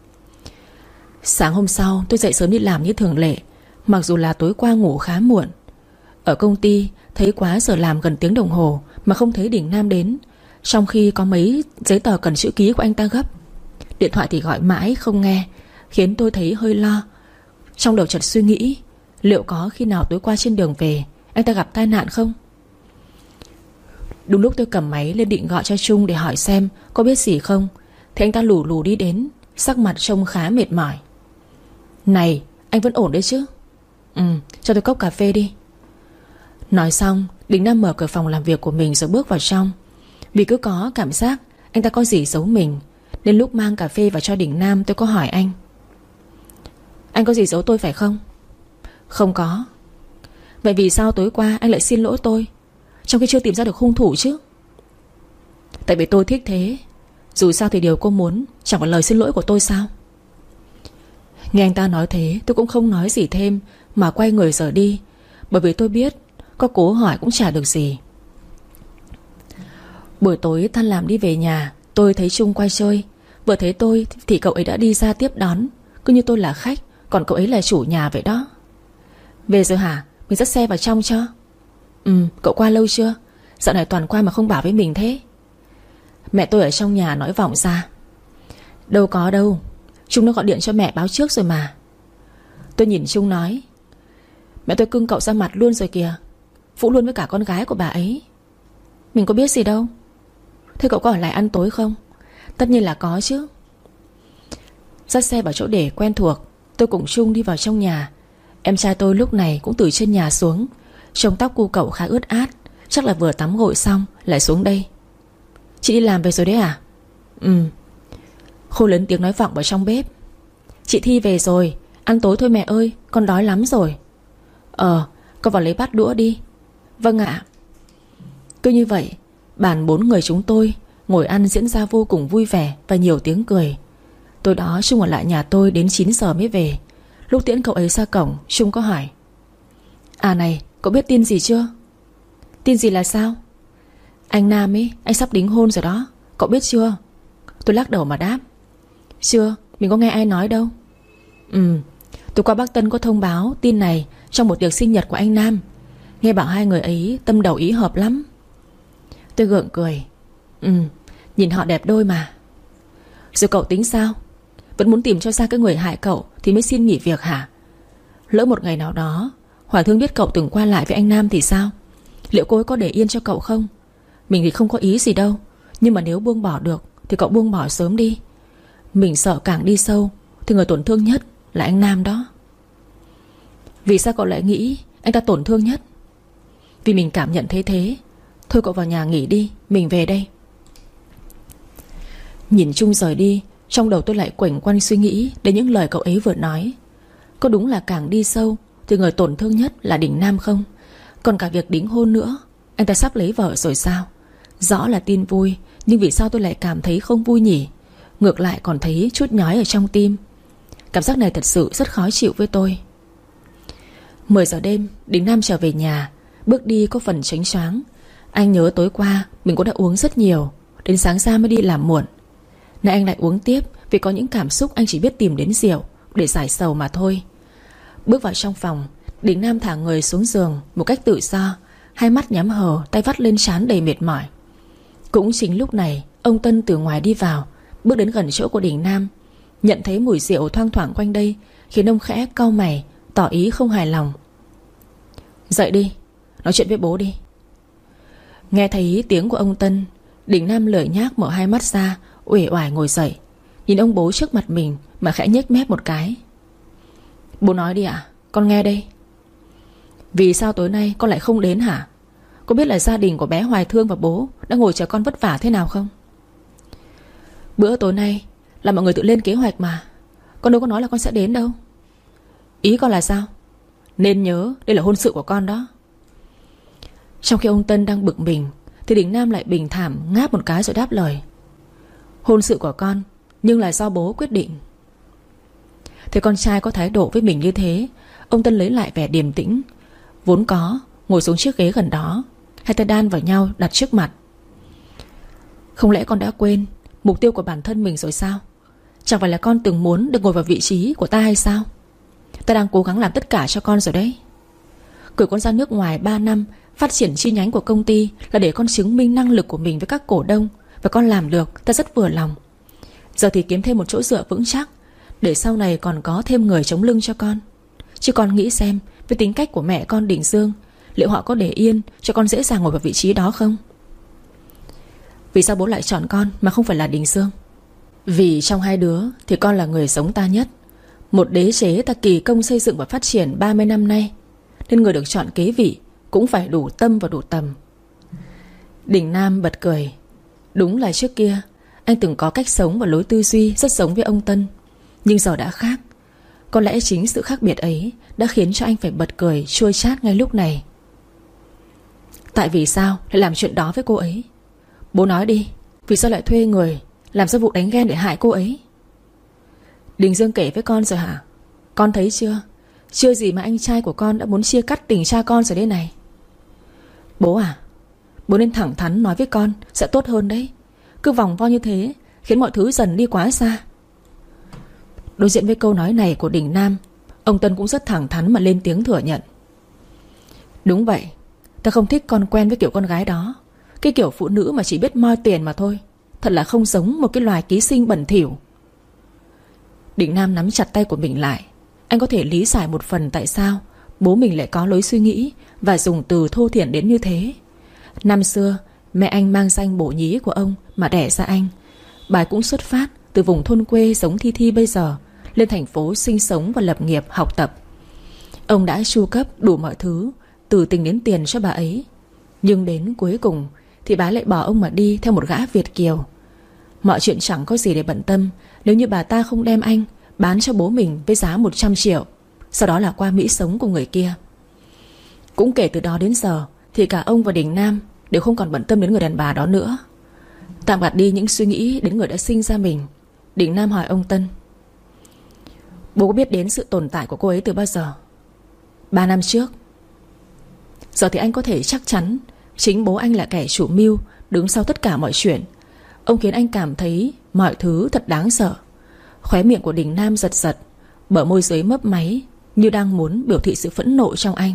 Sáng hôm sau tôi dậy sớm đi làm như thường lệ, mặc dù là tối qua ngủ khá muộn. Ở công ty thấy quá giờ làm gần tiếng đồng hồ mà không thấy Đình Nam đến, trong khi có mấy giấy tờ cần chữ ký của anh ta gấp. Điện thoại thì gọi mãi không nghe, khiến tôi thấy hơi lo. Trong đầu chợt suy nghĩ, liệu có khi nào tối qua trên đường về anh ta gặp tai nạn không? Đúng lúc tôi cầm máy lên định gọi cho Trung để hỏi xem có biết gì không, thì anh ta lù lù đi đến, sắc mặt trông khá mệt mỏi. Này, anh vẫn ổn đấy chứ? Cho tôi cốc cà phê đi. Nói xong, Đình Nam mở cửa phòng làm việc của mình rồi bước vào trong. Vì cứ có cảm giác anh ta có gì giấu mình, nên lúc mang cà phê vào cho Đình Nam, tôi có hỏi anh: Anh có gì giấu tôi phải không? Không có. Vậy vì sao tối qua anh lại xin lỗi tôi, trong khi chưa tìm ra được hung thủ chứ? Tại vì tôi thích thế. Dù sao thì điều cô muốn chẳng phải lời xin lỗi của tôi sao? Nghe anh ta nói thế, tôi cũng không nói gì thêm mà quay người rời đi, bởi vì tôi biết có cố hỏi cũng chả được gì. Buổi tối tan làm đi về nhà, tôi thấy Trung quay chơi. Vừa thấy tôi thì cậu ấy đã đi ra tiếp đón, cứ như tôi là khách, còn cậu ấy là chủ nhà vậy đó. Về rồi hả? Mình dắt xe vào trong cho. Cậu qua lâu chưa? Dạo này toàn qua mà không bảo với mình thế. Mẹ tôi ở trong nhà nói vọng ra. Đâu có đâu, Trung nó gọi điện cho mẹ báo trước rồi mà. Tôi nhìn Trung nói: Mẹ tôi cưng cậu ra mặt luôn rồi kìa, phụ luôn với cả con gái của bà ấy. Mình có biết gì đâu. Thế cậu có ở lại ăn tối không? Tất nhiên là có chứ. Dắt xe vào chỗ để quen thuộc, tôi cùng Trung đi vào trong nhà. Em trai tôi lúc này cũng từ trên nhà xuống, trông tóc cu cậu khá ướt át, chắc là vừa tắm gội xong lại xuống đây. Chị đi làm về rồi đấy à? Khôi lớn tiếng nói vọng vào trong bếp: Chị Thi về rồi, ăn tối thôi mẹ ơi, con đói lắm rồi. Con vào lấy bát đũa đi. Vâng ạ. Cứ như vậy, bàn 4 người chúng tôi ngồi ăn diễn ra vô cùng vui vẻ và nhiều tiếng cười. Tối đó Trung ở lại nhà tôi đến 9 giờ mới về. Lúc tiễn cậu ấy ra cổng, Trung có hỏi: À này, cậu biết tin gì chưa? Tin gì là sao? Anh Nam ấy, anh sắp đính hôn rồi đó, cậu biết chưa? Tôi lắc đầu mà đáp: Chưa, mình có nghe ai nói đâu. Tối qua bác Tân có thông báo tin này trong một tiệc sinh nhật của anh Nam. Nghe bảo hai người ấy tâm đầu ý hợp lắm. Tôi gượng cười: Nhìn họ đẹp đôi mà. Rồi cậu tính sao? Vẫn muốn tìm cho ra cái người hại cậu thì mới xin nghỉ việc hả? Lỡ một ngày nào đó Hoài Thương biết cậu từng qua lại với anh Nam thì sao? Liệu cô ấy có để yên cho cậu không? Mình thì không có ý gì đâu, nhưng mà nếu buông bỏ được thì cậu buông bỏ sớm đi. Mình sợ càng đi sâu thì người tổn thương nhất là anh Nam đó. Vì sao cậu lại nghĩ anh ta tổn thương nhất? Vì mình cảm nhận thấy thế. Thôi cậu vào nhà nghỉ đi, mình về đây. Nhìn Trung rời đi, trong đầu tôi lại quẩn quanh suy nghĩ đến những lời cậu ấy vừa nói. Có đúng là càng đi sâu thì người tổn thương nhất là Đình Nam không? Còn cả việc đính hôn nữa, anh ta sắp lấy vợ rồi sao? Rõ là tin vui, Nhưng vì sao tôi lại cảm thấy không vui nhỉ? Ngược lại còn thấy chút nhói ở trong tim. Cảm giác này thật sự rất khó chịu với tôi. 10 giờ đêm, Đình Nam trở về nhà. Bước đi có phần chánh choáng. Anh nhớ tối qua mình cũng đã uống rất nhiều, đến sáng ra mới đi làm muộn. Nay anh lại uống tiếp vì có những cảm xúc anh chỉ biết tìm đến rượu để giải sầu mà thôi. Bước vào trong phòng, Đình Nam thả người xuống giường một cách tự do, hai mắt nhắm hờ, tay vắt lên trán đầy mệt mỏi. Cũng chính lúc này, ông Tân từ ngoài đi vào, bước đến gần chỗ của Đình Nam. Nhận thấy mùi rượu thoang thoảng quanh đây, khiến ông khẽ cau mày, tỏ ý không hài lòng. Dậy đi, nói chuyện với bố đi. Nghe thấy tiếng của ông Tân, Đình Nam lười nhác mở hai mắt ra, uể oải ngồi dậy, nhìn ông bố trước mặt mình mà khẽ nhếch mép một cái. Bố nói đi ạ, con nghe đây. Vì sao tối nay con lại không đến hả? Có biết là gia đình của bé Hoài Thương và bố đã ngồi chờ con vất vả thế nào không? Bữa tối nay là mọi người tự lên kế hoạch mà. Con đâu có nói là con sẽ đến đâu. Ý con là sao? Nên nhớ đây là hôn sự của con đó. Trong khi ông Tân đang bực mình thì Đình Nam lại bình thản ngáp một cái rồi đáp lời. Hôn sự của con, nhưng là do bố quyết định. Thế con trai có thái độ với mình như thế, ông Tân lấy lại vẻ điềm tĩnh vốn có, ngồi xuống chiếc ghế gần đó, hai tay đan vào nhau đặt trước mặt. Không lẽ con đã quên mục tiêu của bản thân mình rồi sao? Chẳng phải là con từng muốn được ngồi vào vị trí của ta hay sao? Ta đang cố gắng làm tất cả cho con rồi đấy. Cử con ra nước ngoài 3 năm, phát triển chi nhánh của công ty là để con chứng minh năng lực của mình với các cổ đông. Và con làm được, ta rất vừa lòng. Giờ thì kiếm thêm một chỗ dựa vững chắc, để sau này còn có thêm người chống lưng cho con. Chứ con nghĩ xem, với tính cách của mẹ con Đình Dương, liệu họ có để yên cho con dễ dàng ngồi vào vị trí đó không? Vì sao bố lại chọn con mà không phải là Đình Dương? Vì trong hai đứa thì con là người giống ta nhất. Một đế chế ta kỳ công xây dựng và phát triển 30 năm nay, nên người được chọn kế vị cũng phải đủ tâm và đủ tầm. Đình Nam bật cười. Đúng là trước kia anh từng có cách sống và lối tư duy rất giống với ông Tân, nhưng giờ đã khác. Có lẽ chính sự khác biệt ấy đã khiến cho anh phải bật cười chua chát ngay lúc này. Tại vì sao lại làm chuyện đó với cô ấy? Bố nói đi, vì sao lại thuê người làm ra vụ đánh ghen để hại cô ấy? Đình Dương kể với con rồi hả? Con thấy chưa? Chưa gì mà anh trai của con đã muốn chia cắt tình cha con rồi đây này. Bố à, bố nên thẳng thắn nói với con sẽ tốt hơn đấy. Cứ vòng vo như thế khiến mọi thứ dần đi quá xa. Đối diện với câu nói này của Đình Nam, ông Tân cũng rất thẳng thắn mà lên tiếng thừa nhận. Đúng vậy, ta không thích con quen với kiểu con gái đó. Cái kiểu phụ nữ mà chỉ biết moi tiền mà thôi. Thật là không giống một cái loài ký sinh bẩn thỉu. Đình Nam nắm chặt tay của mình lại. Anh có thể lý giải một phần tại sao bố mình lại có lối suy nghĩ và dùng từ thô thiển đến như thế. Năm xưa mẹ anh mang danh bổ nhí của ông mà đẻ ra anh. Bà cũng xuất phát từ vùng thôn quê giống Thi Thi bây giờ, lên thành phố sinh sống và lập nghiệp học tập. Ông đã chu cấp đủ mọi thứ, từ tình đến tiền cho bà ấy. Nhưng đến cuối cùng thì bà lại bỏ ông mà đi theo một gã Việt kiều. Mọi chuyện chẳng có gì để bận tâm nếu như bà ta không đem anh bán cho bố mình với giá 100 triệu, sau đó là qua Mỹ sống cùng người kia. Cũng kể từ đó đến giờ thì cả ông và Đình Nam đều không còn bận tâm đến người đàn bà đó nữa. Tạm gạt đi những suy nghĩ đến người đã sinh ra mình, Đình Nam hỏi ông Tân. Bố có biết đến sự tồn tại của cô ấy từ bao giờ? 3 năm trước. Giờ thì anh có thể chắc chắn chính bố anh là kẻ chủ mưu đứng sau tất cả mọi chuyện. Ông khiến anh cảm thấy mọi thứ thật đáng sợ. Khóe miệng của Đình Nam giật giật, bờ môi dưới mấp máy như đang muốn biểu thị sự phẫn nộ trong anh.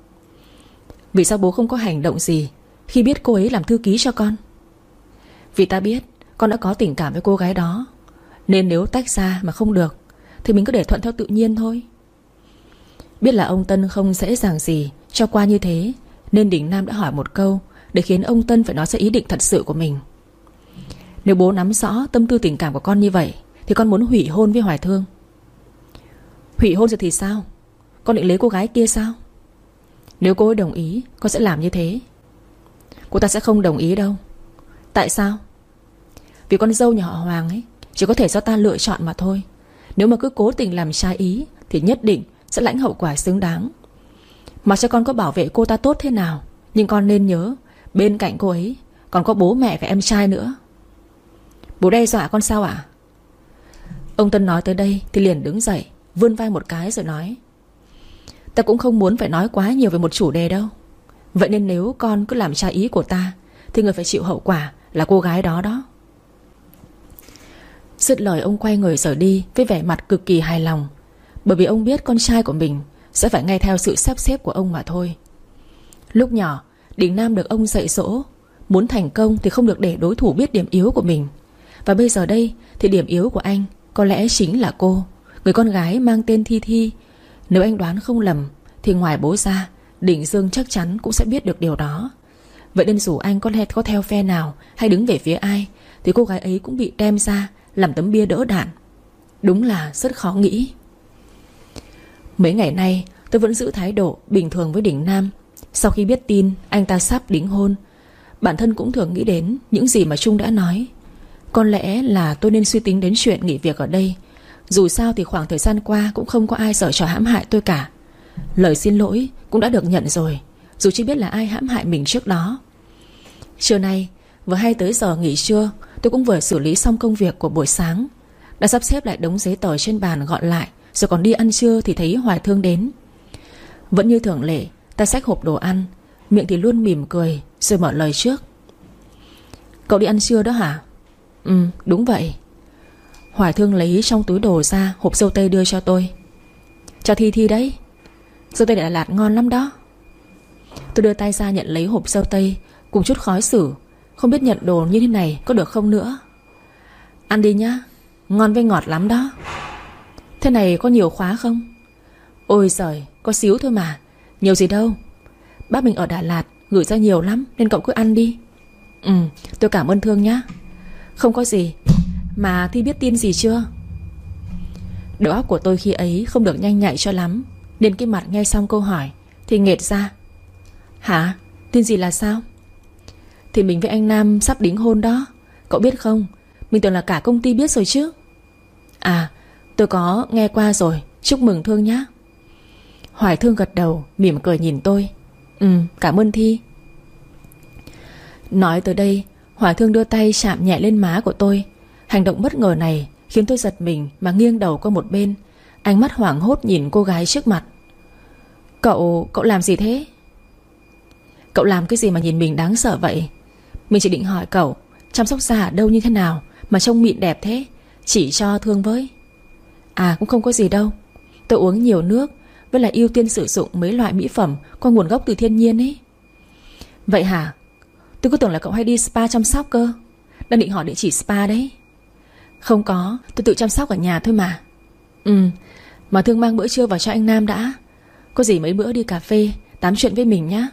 Vì sao bố không có hành động gì khi biết cô ấy làm thư ký cho con? Vì ta biết con đã có tình cảm với cô gái đó, nên nếu tách ra mà không được thì mình cứ để thuận theo tự nhiên thôi. Biết là ông Tân không dễ dàng gì cho qua như thế, nên Đình Nam đã hỏi một câu để khiến ông Tân phải nói ra ý định thật sự của mình. Nếu bố nắm rõ tâm tư tình cảm của con như vậy thì con muốn hủy hôn với Hoài Thương. Hủy hôn rồi thì sao? Con định lấy cô gái kia sao? Nếu cô ấy đồng ý, con sẽ làm như thế. Cô ta sẽ không đồng ý đâu. Tại sao? Vì con dâu nhà họ Hoàng ấy chỉ có thể do ta lựa chọn mà thôi. Nếu mà cứ cố tình làm trái ý thì nhất định sẽ lãnh hậu quả xứng đáng. Mà cho con có bảo vệ cô ta tốt thế nào, nhưng con nên nhớ bên cạnh cô ấy còn có bố mẹ và em trai nữa. Bố đe dọa con sao ạ? Ông Tân nói tới đây thì liền đứng dậy, vươn vai một cái rồi nói: Ta cũng không muốn phải nói quá nhiều về một chủ đề đâu. Vậy nên nếu con cứ làm trái ý của ta thì người phải chịu hậu quả là cô gái đó đó. Dứt lời ông quay người rời đi với vẻ mặt cực kỳ hài lòng, bởi vì ông biết con trai của mình sẽ phải nghe theo sự sắp xếp của ông mà thôi. Lúc nhỏ, Đình Nam được ông dạy dỗ, muốn thành công thì không được để đối thủ biết điểm yếu của mình. Và bây giờ đây thì điểm yếu của anh có lẽ chính là cô, người con gái mang tên Thi Thi. Nếu anh đoán không lầm thì ngoài bố ra, Đình Dương chắc chắn cũng sẽ biết được điều đó. Vậy nên dù anh có theo phe nào hay đứng về phía ai thì cô gái ấy cũng bị đem ra làm tấm bia đỡ đạn. Đúng là rất khó nghĩ. Mấy ngày nay tôi vẫn giữ thái độ bình thường với Đình Nam. Sau khi biết tin anh ta sắp đính hôn, bản thân cũng thường nghĩ đến những gì mà Trung đã nói. Có lẽ là tôi nên suy tính đến chuyện nghỉ việc ở đây. Dù sao thì khoảng thời gian qua cũng không có ai giở trò hãm hại tôi cả. Lời xin lỗi cũng đã được nhận rồi, dù chưa biết là ai hãm hại mình trước đó. Trưa nay vừa hay tới giờ nghỉ trưa, tôi cũng vừa xử lý xong công việc của buổi sáng, đã sắp xếp lại đống giấy tờ trên bàn gọn lại, rồi còn đi ăn trưa thì thấy Hoài Thương đến. Vẫn như thường lệ, ta xách hộp đồ ăn, miệng thì luôn mỉm cười, rồi mở lời trước: Cậu đi ăn trưa đó hả? Đúng vậy. Hoài Thương lấy trong túi đồ ra hộp dâu tây đưa cho tôi. Cho Thi Thi đấy, dâu tây Đà Lạt ngon lắm đó. Tôi đưa tay ra nhận lấy hộp dâu tây cùng chút khó xử, không biết nhận đồ như thế này có được không nữa. Ăn đi nhá, ngon với ngọt lắm đó. Thế này có nhiều khóa không? Ôi giời, có xíu thôi mà, nhiều gì đâu. Bác mình ở Đà Lạt gửi ra nhiều lắm, nên cậu cứ ăn đi. Tôi cảm ơn Thương nhá. Không có gì. Mà Thi biết tin gì chưa? Đầu óc của tôi khi ấy không được nhanh nhạy cho lắm, nên cái mặt nghe xong câu hỏi thì nghệt ra. Hả? Tin gì là sao? Thì mình với anh Nam sắp đính hôn đó. Cậu biết không? Mình tưởng là cả công ty biết rồi chứ. À, tôi có nghe qua rồi. Chúc mừng Thương nhá. Hoài Thương gật đầu, mỉm cười nhìn tôi. Cảm ơn Thi. Nói tới đây, Hoài Thương đưa tay chạm nhẹ lên má của tôi. Hành động bất ngờ này khiến tôi giật mình mà nghiêng đầu qua một bên, ánh mắt hoảng hốt nhìn cô gái trước mặt. Cậu làm gì thế? Cậu làm cái gì mà nhìn mình đáng sợ vậy? Mình chỉ định hỏi cậu chăm sóc da ở đâu như thế nào mà trông mịn đẹp thế, chỉ cho Thương với. À, cũng không có gì đâu. Tôi uống nhiều nước, với lại ưu tiên sử dụng mấy loại mỹ phẩm có nguồn gốc từ thiên nhiên ấy. Vậy hả? Tôi cứ tưởng là cậu hay đi spa chăm sóc cơ. Đang định hỏi địa chỉ spa đấy. Không có, tôi tự chăm sóc ở nhà thôi mà. Mà Thương mang bữa trưa vào cho anh Nam đã. Có gì mấy bữa đi cà phê tám chuyện với mình nhá.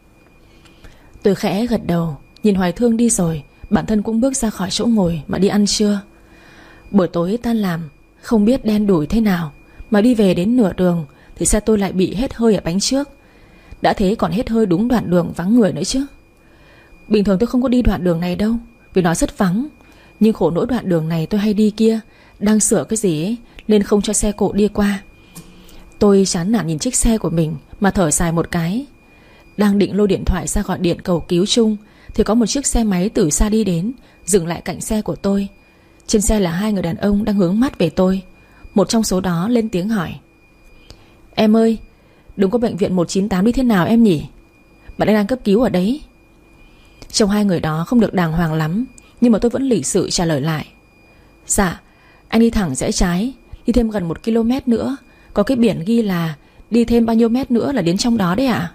Tôi khẽ gật đầu, nhìn Hoài Thương đi rồi, bản thân cũng bước ra khỏi chỗ ngồi mà đi ăn trưa. Buổi tối tan làm, không biết đen đủi thế nào mà đi về đến nửa đường thì xe tôi lại bị hết hơi ở bánh trước. Đã thế còn hết hơi đúng đoạn đường vắng người nữa chứ. Bình thường tôi không có đi đoạn đường này đâu, vì nó rất vắng. Nhưng khổ nỗi đoạn đường này tôi hay đi kia đang sửa cái gì ấy, nên không cho xe cộ đi qua. Tôi chán nản nhìn chiếc xe của mình mà thở dài một cái. Đang định lôi điện thoại ra gọi điện cầu cứu Trung thì có một chiếc xe máy từ xa đi đến, dừng lại cạnh xe của tôi. Trên xe là hai người đàn ông đang hướng mắt về tôi. Một trong số đó lên tiếng hỏi: Em ơi, đừng có bệnh viện 198 đi thế nào em nhỉ? Bạn đang cấp cứu ở đấy. Trông hai người đó không được đàng hoàng lắm, nhưng mà tôi vẫn lịch sự trả lời lại: Dạ, anh đi thẳng rẽ trái, đi thêm gần 1 km nữa, có cái biển ghi là đi thêm bao nhiêu mét nữa là đến trong đó đấy ạ.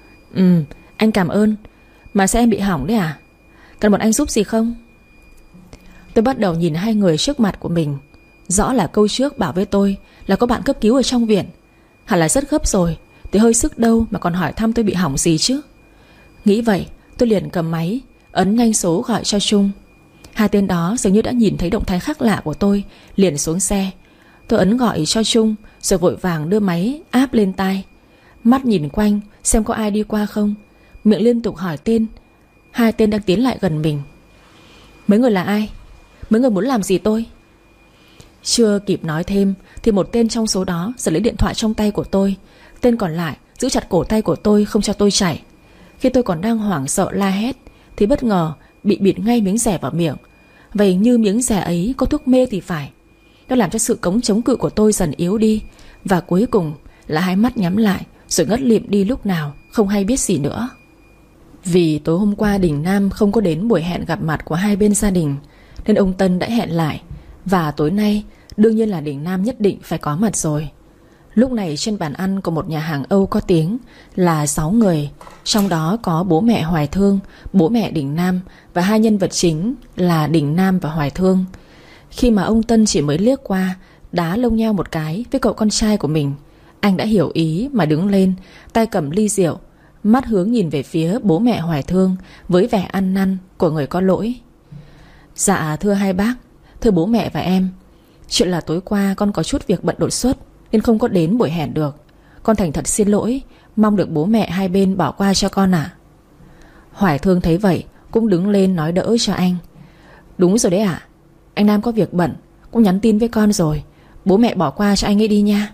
Anh cảm ơn. Mà xe em bị hỏng đấy à? Cần bọn anh giúp gì không? Tôi bắt đầu nhìn hai người trước mặt của mình. Rõ là câu trước bảo với tôi là có bạn cấp cứu ở trong viện, hẳn là rất gấp rồi, thì hơi sức đâu mà còn hỏi thăm tôi bị hỏng gì chứ. Nghĩ vậy, tôi liền cầm máy, ấn nhanh số gọi cho Trung. Hai tên đó dường như đã nhìn thấy động thái khác lạ của tôi, liền xuống xe. Tôi ấn gọi cho Trung, rồi vội vàng đưa máy áp lên tai, mắt nhìn quanh xem có ai đi qua không, miệng liên tục hỏi tên. Hai tên đang tiến lại gần mình. Mấy người là ai? Mấy người muốn làm gì tôi? Chưa kịp nói thêm thì một tên trong số đó giật lấy điện thoại trong tay của tôi. Tên còn lại giữ chặt cổ tay của tôi không cho tôi chạy. Khi tôi còn đang hoảng sợ la hét thì bất ngờ bị bịt ngay miếng rẻ vào miệng. Vậy như miếng rẻ ấy có thuốc mê thì phải. Nó làm cho sự chống cự của tôi dần yếu đi, và cuối cùng là hai mắt nhắm lại rồi ngất lịm đi lúc nào không hay biết gì nữa. Vì tối hôm qua Đình Nam không có đến buổi hẹn gặp mặt của hai bên gia đình, nên ông Tân đã hẹn lại. Và tối nay đương nhiên là Đình Nam nhất định phải có mặt rồi. Lúc này trên bàn ăn của một nhà hàng Âu có tiếng là 6 người. Trong đó có bố mẹ Hoài Thương, bố mẹ Đình Nam và hai nhân vật chính là Đình Nam và Hoài Thương. Khi mà ông Tân chỉ mới liếc qua, đá lông nheo một cái với cậu con trai của mình, anh đã hiểu ý mà đứng lên, tay cầm ly rượu, mắt hướng nhìn về phía bố mẹ Hoài Thương với vẻ ăn năn của người có lỗi. Dạ thưa hai bác, thưa bố mẹ và em, chuyện là tối qua con có chút việc bận đột xuất nên không có đến buổi hẹn được. Con thành thật xin lỗi, mong được bố mẹ hai bên bỏ qua cho con ạ. Hoài Thương thấy vậy cũng đứng lên nói đỡ cho anh. Đúng rồi đấy ạ, anh Nam có việc bận, cũng nhắn tin với con rồi, bố mẹ bỏ qua cho anh ấy đi nha.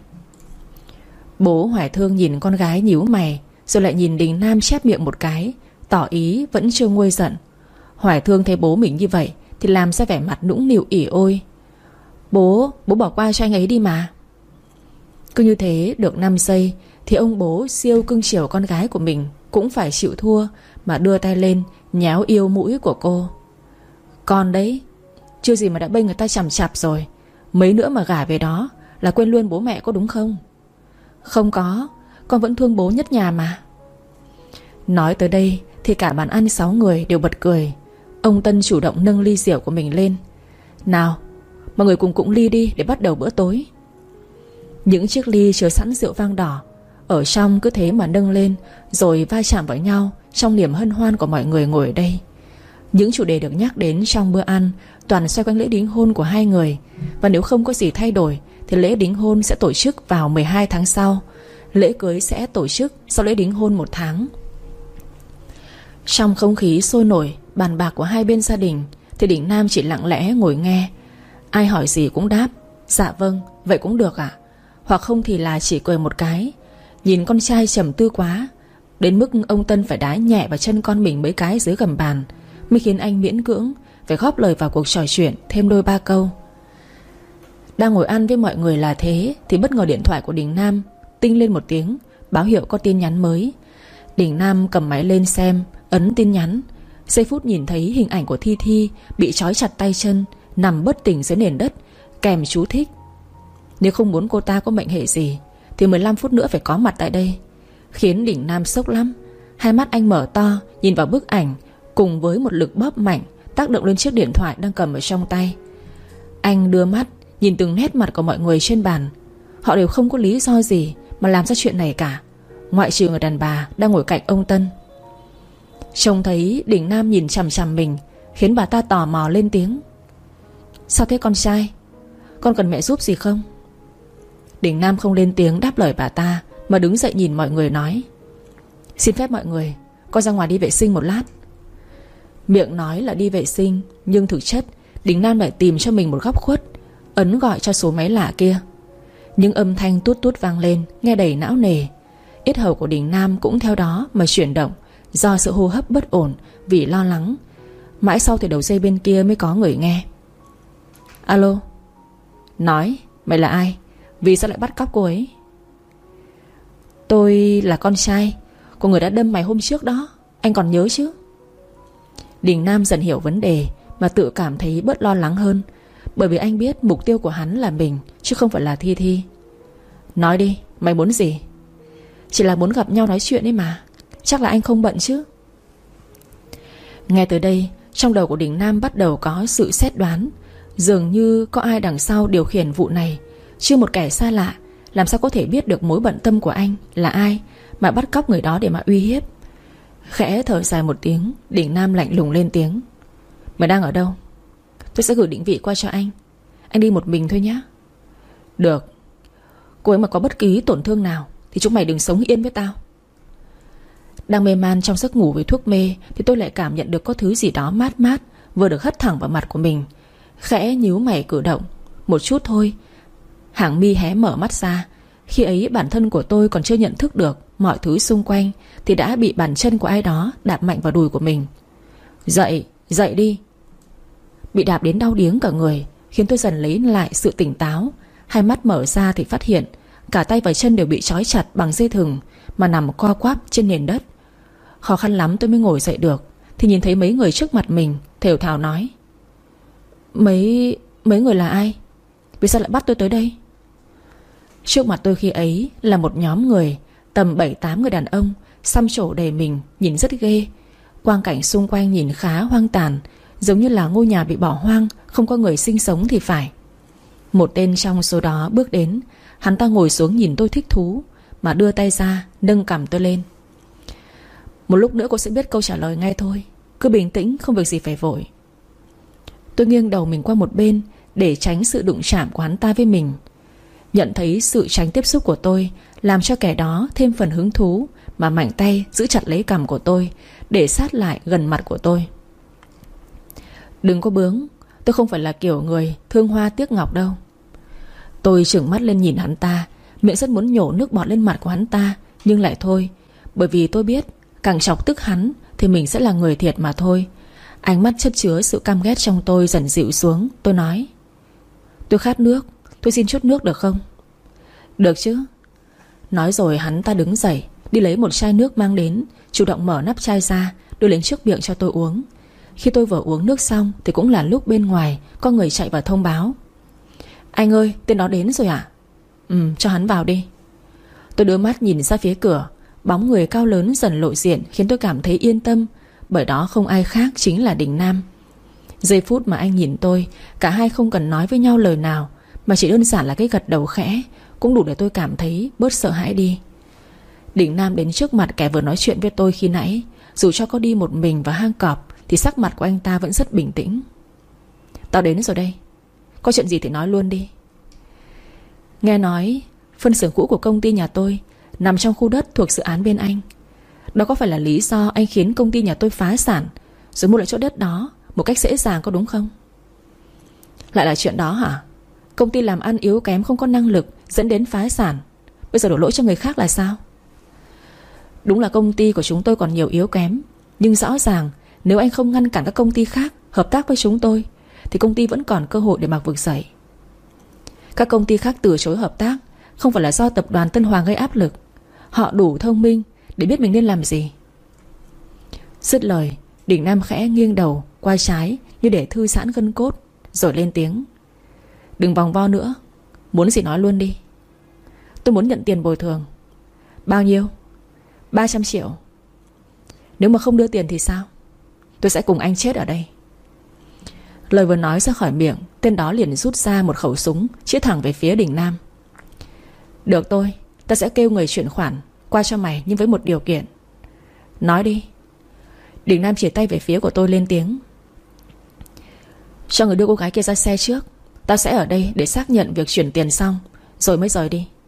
Bố Hoài Thương nhìn con gái nhíu mày, rồi lại nhìn Đình Nam chép miệng một cái, tỏ ý vẫn chưa nguôi giận. Hoài Thương thấy bố mình như vậy thì làm ra vẻ mặt nũng nịu ỉ ôi. Bố bỏ qua cho anh ấy đi mà. Cứ như thế được 5 giây thì ông bố siêu cưng chiều con gái của mình cũng phải chịu thua mà đưa tay lên nhéo yêu mũi của cô. Con đấy, chưa gì mà đã bênh người ta chằm chạp rồi, mấy nữa mà gả về đó là quên luôn bố mẹ có đúng không? Không có, con vẫn thương bố nhất nhà mà. Nói tới đây thì cả bàn ăn 6 người đều bật cười. Ông Tân chủ động nâng ly rượu của mình lên. Nào, mọi người cùng cụng ly đi để bắt đầu bữa tối. Những chiếc ly chứa sẵn rượu vang đỏ ở trong cứ thế mà nâng lên, rồi va chạm vào nhau trong niềm hân hoan của mọi người ngồi ở đây. Những chủ đề được nhắc đến trong bữa ăn toàn xoay quanh lễ đính hôn của hai người. Và nếu không có gì thay đổi thì lễ đính hôn sẽ tổ chức vào 12 tháng sau. Lễ cưới sẽ tổ chức sau lễ đính hôn 1 tháng. Trong không khí sôi nổi bàn bạc của hai bên gia đình thì Đình Nam chỉ lặng lẽ ngồi nghe. Ai hỏi gì cũng đáp dạ vâng, vậy cũng được ạ. Hoặc không thì là chỉ cười một cái. Nhìn con trai trầm tư quá, đến mức ông Tân phải đá nhẹ vào chân con mình mấy cái dưới gầm bàn, mới khiến anh miễn cưỡng phải góp lời vào cuộc trò chuyện thêm đôi ba câu. Đang ngồi ăn với mọi người là thế thì bất ngờ điện thoại của Đình Nam tinh lên một tiếng, báo hiệu có tin nhắn mới. Đình Nam cầm máy lên xem, ấn tin nhắn. Giây phút nhìn thấy hình ảnh của Thi Thi bị trói chặt tay chân, nằm bất tỉnh dưới nền đất, kèm chú thích: nếu không muốn cô ta có mệnh hệ gì thì 15 phút nữa phải có mặt tại đây. Khiến Đình Nam sốc lắm. Hai mắt anh mở to nhìn vào bức ảnh, cùng với một lực bóp mạnh tác động lên chiếc điện thoại đang cầm ở trong tay. Anh đưa mắt nhìn từng nét mặt của mọi người trên bàn. Họ đều không có lý do gì mà làm ra chuyện này cả, ngoại trừ người đàn bà đang ngồi cạnh ông Tân. Trông thấy Đình Nam nhìn chằm chằm mình, khiến bà ta tò mò lên tiếng: sao thế con trai? Con cần mẹ giúp gì không? Đình Nam không lên tiếng đáp lời bà ta, mà đứng dậy nhìn mọi người nói: xin phép mọi người, con ra ngoài đi vệ sinh một lát. Miệng nói là đi vệ sinh, nhưng thực chất Đình Nam lại tìm cho mình một góc khuất, ấn gọi cho số máy lạ kia. Những âm thanh tút tút vang lên, nghe đầy não nề. Yết hầu của Đình Nam cũng theo đó mà chuyển động, do sự hô hấp bất ổn vì lo lắng. Mãi sau thì đầu dây bên kia mới có người nghe. Alo. Nói, mày là ai? Vì sao lại bắt cóc cô ấy? Tôi là con trai của người đã đâm mày hôm trước đó, anh còn nhớ chứ? Đình Nam dần hiểu vấn đề mà tự cảm thấy bớt lo lắng hơn, bởi vì anh biết mục tiêu của hắn là mình, chứ không phải là Thi Thi. Nói đi, mày muốn gì? Chỉ là muốn gặp nhau nói chuyện ấy mà. Chắc là anh không bận chứ? Nghe tới đây, trong đầu của Đình Nam bắt đầu có sự xét đoán. Dường như có ai đằng sau điều khiển vụ này, chứ một kẻ xa lạ làm sao có thể biết được mối bận tâm của anh là ai mà bắt cóc người đó để mà uy hiếp. Khẽ thở dài một tiếng, Đình Nam lạnh lùng lên tiếng: mày đang ở đâu? Tôi sẽ gửi định vị qua cho anh. Anh đi một mình thôi nhé. Được. Cô ấy mà có bất kỳ tổn thương nào thì chúng mày đừng sống yên với tao. Đang mê man trong giấc ngủ với thuốc mê thì tôi lại cảm nhận được có thứ gì đó mát mát vừa được hất thẳng vào mặt của mình. Khẽ nhíu mày cử động một chút thôi, hàng mi hé mở mắt ra. Khi ấy bản thân của tôi còn chưa nhận thức được mọi thứ xung quanh thì đã bị bàn chân của ai đó đạp mạnh vào đùi của mình. Dậy, dậy đi. bị đạp đến đau điếng cả người, khiến tôi dần lấy lại sự tỉnh táo. Hai mắt mở ra thì phát hiện cả tay và chân đều bị trói chặt bằng dây thừng, mà nằm co quắp trên nền đất. Khó khăn lắm tôi mới ngồi dậy được, thì nhìn thấy mấy người trước mặt mình, thều thào nói: Mấy người là ai? Vì sao lại bắt tôi tới đây? Trước mặt tôi khi ấy là một nhóm người, tầm 7-8 người đàn ông, xăm trổ đầy mình, nhìn rất ghê. Quang cảnh xung quanh nhìn khá hoang tàn, giống như là ngôi nhà bị bỏ hoang, không có người sinh sống thì phải. Một tên trong số đó bước đến. Hắn ta ngồi xuống nhìn tôi thích thú, mà đưa tay ra nâng cằm tôi lên. Một lúc nữa cô sẽ biết câu trả lời ngay thôi. Cứ bình tĩnh, không việc gì phải vội. Tôi nghiêng đầu mình qua một bên để tránh sự đụng chạm của hắn ta với mình. Nhận thấy sự tránh tiếp xúc của tôi làm cho kẻ đó thêm phần hứng thú, mà mạnh tay giữ chặt lấy cằm của tôi để sát lại gần mặt của tôi. Đừng có bướng, tôi không phải là kiểu người thương hoa tiếc ngọc đâu. Tôi trừng mắt lên nhìn hắn ta, miệng rất muốn nhổ nước bọt lên mặt của hắn ta, nhưng lại thôi. Bởi vì tôi biết càng chọc tức hắn thì mình sẽ là người thiệt mà thôi. Ánh mắt chất chứa sự căm ghét trong tôi dần dịu xuống. Tôi nói: Tôi khát nước, tôi xin chút nước được không? Được chứ. Nói rồi hắn ta đứng dậy, đi lấy một chai nước mang đến, chủ động mở nắp chai ra, đưa lên trước miệng cho tôi uống. Khi tôi vừa uống nước xong thì cũng là lúc bên ngoài có người chạy vào thông báo: Anh ơi, tên đó đến rồi ạ. Cho hắn vào đi. Tôi đưa mắt nhìn ra phía cửa. Bóng người cao lớn dần lộ diện khiến tôi cảm thấy yên tâm, bởi đó không ai khác chính là Đình Nam. Giây phút mà anh nhìn tôi, cả hai không cần nói với nhau lời nào, mà chỉ đơn giản là cái gật đầu khẽ cũng đủ để tôi cảm thấy bớt sợ hãi đi. Đình Nam đến trước mặt kẻ vừa nói chuyện với tôi khi nãy. Dù cho có đi một mình vào hang cọp thì sắc mặt của anh ta vẫn rất bình tĩnh. Tao đến rồi đây, có chuyện gì thì nói luôn đi. Nghe nói phân xưởng cũ của công ty nhà tôi nằm trong khu đất thuộc dự án bên anh. Đó có phải là lý do anh khiến công ty nhà tôi phá sản rồi mua lại chỗ đất đó một cách dễ dàng, có đúng không? Lại là chuyện đó hả? Công ty làm ăn yếu kém, không có năng lực dẫn đến phá sản, bây giờ đổ lỗi cho người khác là sao? Đúng là công ty của chúng tôi còn nhiều yếu kém, nhưng rõ ràng nếu anh không ngăn cản các công ty khác hợp tác với chúng tôi thì công ty vẫn còn cơ hội để mà vực dậy. Các công ty khác từ chối hợp tác không phải là do tập đoàn Tân Hoàng gây áp lực. Họ đủ thông minh để biết mình nên làm gì. Dứt lời, Đình Nam khẽ nghiêng đầu qua trái như để thư giãn gân cốt, rồi lên tiếng: Đừng vòng vo nữa, muốn gì nói luôn đi. Tôi muốn nhận tiền bồi thường. Bao nhiêu? 300 triệu. Nếu mà không đưa tiền thì sao? Tôi sẽ cùng anh chết ở đây. Lời vừa nói ra khỏi miệng, tên đó liền rút ra một khẩu súng chĩa thẳng về phía Đình Nam. Được tôi, ta sẽ kêu người chuyển khoản qua cho mày, nhưng với một điều kiện. Nói đi. Đình Nam chỉ tay về phía của tôi lên tiếng: Cho người đưa cô gái kia ra xe trước. Tao sẽ ở đây để xác nhận việc chuyển tiền xong rồi mới rời đi.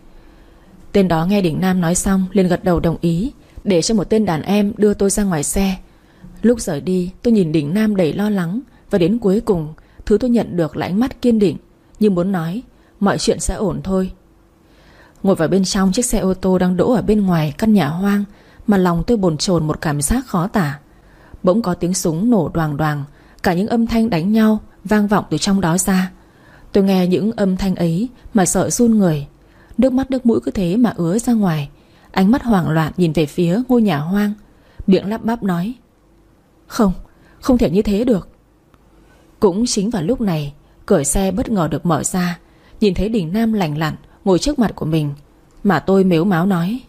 Tên đó nghe Đình Nam nói xong liền gật đầu đồng ý, để cho một tên đàn em đưa tôi ra ngoài xe. Lúc rời đi tôi nhìn Đình Nam đầy lo lắng, và đến cuối cùng thứ tôi nhận được là ánh mắt kiên định, như muốn nói mọi chuyện sẽ ổn thôi. Ngồi vào bên trong chiếc xe ô tô đang đỗ ở bên ngoài căn nhà hoang, mà lòng tôi bồn chồn một cảm giác khó tả. Bỗng có tiếng súng nổ đoàng đoàng, cả những âm thanh đánh nhau vang vọng từ trong đó ra. Tôi nghe những âm thanh ấy mà sợ run người. Nước mắt nước mũi cứ thế mà ứa ra ngoài. Ánh mắt hoảng loạn nhìn về phía ngôi nhà hoang, miệng lắp bắp nói: Không thể như thế được. Cũng chính vào lúc này, cửa xe bất ngờ được mở ra. Nhìn thấy Đình Nam lành lặn ngồi trước mặt của mình, mà tôi mếu máo nói: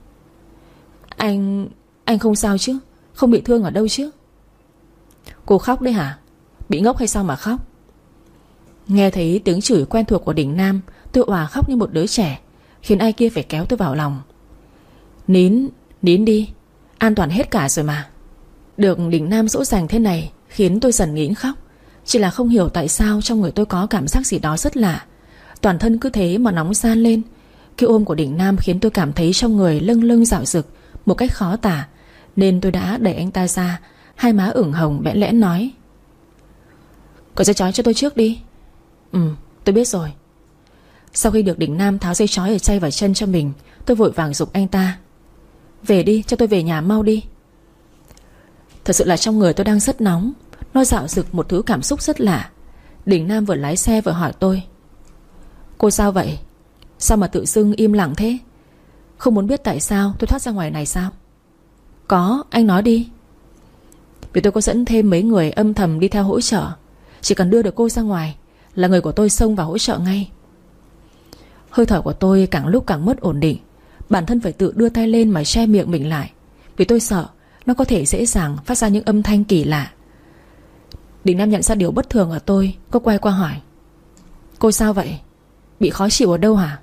Anh không sao chứ? Không bị thương ở đâu chứ? Cô khóc đấy hả? Bị ngốc hay sao mà khóc? Nghe thấy tiếng chửi quen thuộc của Đình Nam, tôi òa khóc như một đứa trẻ, khiến ai kia phải kéo tôi vào lòng. Nín đi, an toàn hết cả rồi mà. Được Đình Nam dỗ dành thế này khiến tôi dần nghĩn khóc. Chỉ là không hiểu tại sao trong người tôi có cảm giác gì đó rất lạ. Toàn thân cứ thế mà nóng ran lên. Cái ôm của Đình Nam khiến tôi cảm thấy trong người lâng lâng dạo dực một cách khó tả, nên tôi đã đẩy anh ta ra. Hai má ửng hồng bẽn lẽn nói: Cởi dây trói cho tôi trước đi. Tôi biết rồi. Sau khi được Đình Nam tháo dây trói ở tay và chân cho mình, tôi vội vàng giục anh ta: Về đi, cho tôi về nhà mau đi. Thật sự là trong người tôi đang rất nóng. Nó dạo dực một thứ cảm xúc rất lạ. Đình Nam vừa lái xe vừa hỏi tôi: cô sao vậy? Sao mà tự dưng im lặng thế? Không muốn biết tại sao tôi thoát ra ngoài này sao? Có, anh nói đi. Vì tôi có dẫn thêm mấy người âm thầm đi theo hỗ trợ. Chỉ cần đưa được cô ra ngoài là người của tôi xông vào hỗ trợ ngay. Hơi thở của tôi càng lúc càng mất ổn định. Bản thân phải tự đưa tay lên mà che miệng mình lại, vì tôi sợ nó có thể dễ dàng phát ra những âm thanh kỳ lạ. Đình Nam nhận ra điều bất thường ở tôi, cô quay qua hỏi: cô sao vậy? Bị khó chịu ở đâu hả?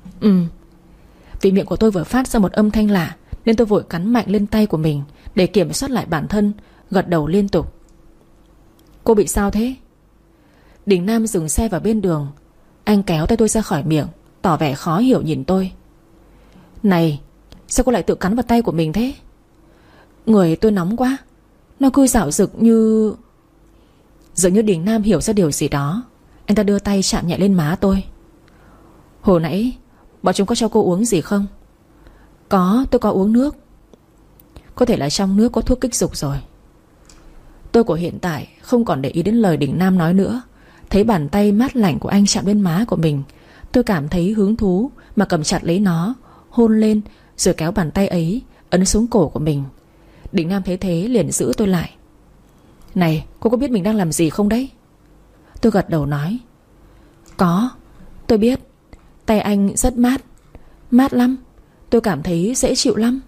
Vì miệng của tôi vừa phát ra một âm thanh lạ nên tôi vội cắn mạnh lên tay của mình để kiểm soát lại bản thân, gật đầu liên tục. Cô bị sao thế? Đình Nam dừng xe vào bên đường. Anh kéo tay tôi ra khỏi miệng, tỏ vẻ khó hiểu nhìn tôi. Này, sao cô lại tự cắn vào tay của mình thế? Người tôi nóng quá. Nó cứ dạo dực như... Dường như Đình Nam hiểu ra điều gì đó. Anh ta đưa tay chạm nhẹ lên má tôi. Hồi nãy bọn chúng có cho cô uống gì không? Có, tôi có uống nước. Có thể là trong nước có thuốc kích dục rồi. Tôi của hiện tại không còn để ý đến lời Đình Nam nói nữa. Thấy bàn tay mát lạnh của anh chạm lên má của mình, tôi cảm thấy hứng thú mà cầm chặt lấy nó, hôn lên, rồi kéo bàn tay ấy ấn xuống cổ của mình. Đình Nam thấy thế liền giữ tôi lại. Này, cô có biết mình đang làm gì không đấy? Tôi gật đầu nói: có, tôi biết. Tay anh rất mát. Mát lắm. Tôi cảm thấy dễ chịu lắm.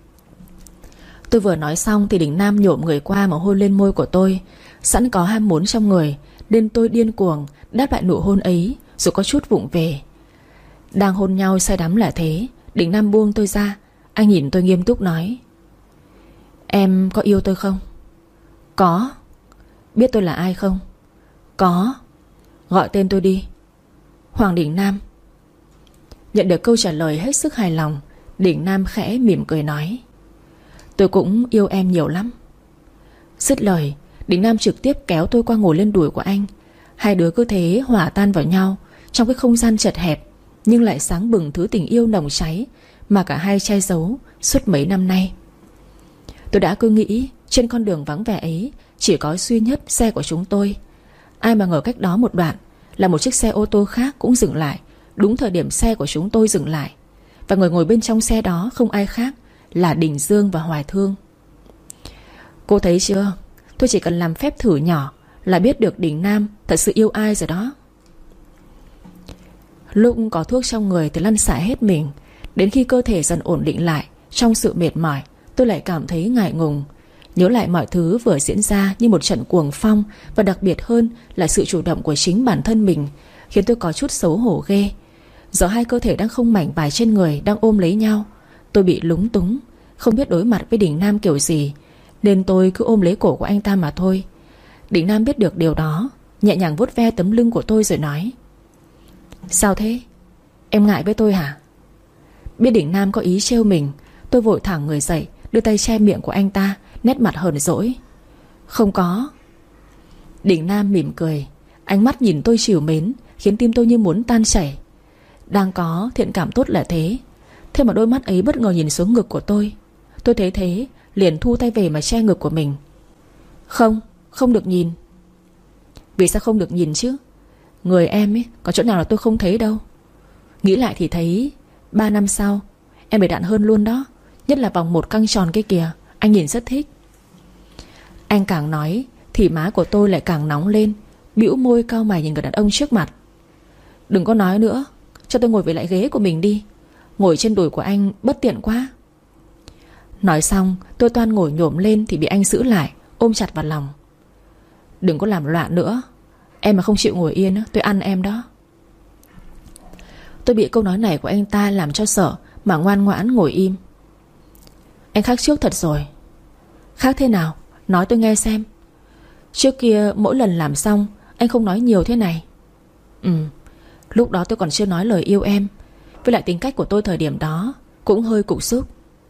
Tôi vừa nói xong thì Đình Nam nhổm người qua mà hôn lên môi của tôi. Sẵn có ham muốn trong người nên tôi điên cuồng đáp lại nụ hôn ấy, rồi có chút vụng về. Đang hôn nhau say đắm là thế, Đình Nam buông tôi ra. Anh nhìn tôi nghiêm túc nói: em có yêu tôi không? Có. Biết tôi là ai không? Có. Gọi tên tôi đi. Hoàng Đình Nam. Nhận được câu trả lời hết sức hài lòng, Đình Nam khẽ mỉm cười nói: tôi cũng yêu em nhiều lắm. Dứt lời, Đình Nam trực tiếp kéo tôi qua ngồi lên đùi của anh. Hai đứa cứ thế hòa tan vào nhau trong cái không gian chật hẹp, nhưng lại sáng bừng thứ tình yêu nồng cháy mà cả hai che giấu suốt mấy năm nay. Tôi đã cứ nghĩ trên con đường vắng vẻ ấy chỉ có duy nhất xe của chúng tôi. Ai mà ngờ cách đó một đoạn là một chiếc xe ô tô khác cũng dừng lại đúng thời điểm xe của chúng tôi dừng lại. Và người ngồi bên trong xe đó không ai khác là Đình Dương và Hoài Thương. Cô thấy chưa? Tôi chỉ cần làm phép thử nhỏ là biết được Đình Nam thật sự yêu ai rồi đó. Lúc có thuốc trong người thì lăn xả hết mình. Đến khi cơ thể dần ổn định lại trong sự mệt mỏi, tôi lại cảm thấy ngại ngùng. Nhớ lại mọi thứ vừa diễn ra như một trận cuồng phong, và đặc biệt hơn là sự chủ động của chính bản thân mình, khiến tôi có chút xấu hổ ghê. Giờ hai cơ thể đang không mảnh vải trên người đang ôm lấy nhau. Tôi bị lúng túng, không biết đối mặt với Đình Nam kiểu gì, nên tôi cứ ôm lấy cổ của anh ta mà thôi. Đình Nam biết được điều đó, nhẹ nhàng vuốt ve tấm lưng của tôi rồi nói: sao thế? Em ngại với tôi hả? Biết Đình Nam có ý trêu mình, tôi vội thẳng người dậy, đưa tay che miệng của anh ta, nét mặt hờn dỗi: không có. Đình Nam mỉm cười, ánh mắt nhìn tôi trìu mến, khiến tim tôi như muốn tan chảy. Đang có thiện cảm tốt là thế, thế mà đôi mắt ấy bất ngờ nhìn xuống ngực của tôi. Tôi thấy thế liền thu tay về mà che ngực của mình. Không, không được nhìn. Vì sao không được nhìn chứ? Người em ấy có chỗ nào là tôi không thấy đâu. Nghĩ lại thì thấy 3 năm sau em đầy đặn hơn luôn đó. Nhất là vòng một căng tròn kia kìa, anh nhìn rất thích. Anh càng nói thì má của tôi lại càng nóng lên, bĩu môi cau mày nhìn người đàn ông trước mặt. Đừng có nói nữa, cho tôi ngồi về lại ghế của mình đi. Ngồi trên đùi của anh bất tiện quá. Nói xong tôi toan ngồi nhổm lên thì bị anh giữ lại, ôm chặt vào lòng. Đừng có làm loạn nữa. Em mà không chịu ngồi yên tôi ăn em đó. Tôi bị câu nói này của anh ta làm cho sợ mà ngoan ngoãn ngồi im. Anh khác trước thật rồi. Khác thế nào? Nói tôi nghe xem. Trước kia mỗi lần làm xong anh không nói nhiều thế này. Lúc đó tôi còn chưa nói lời yêu em. Với lại tính cách của tôi thời điểm đó cũng hơi cục xúc.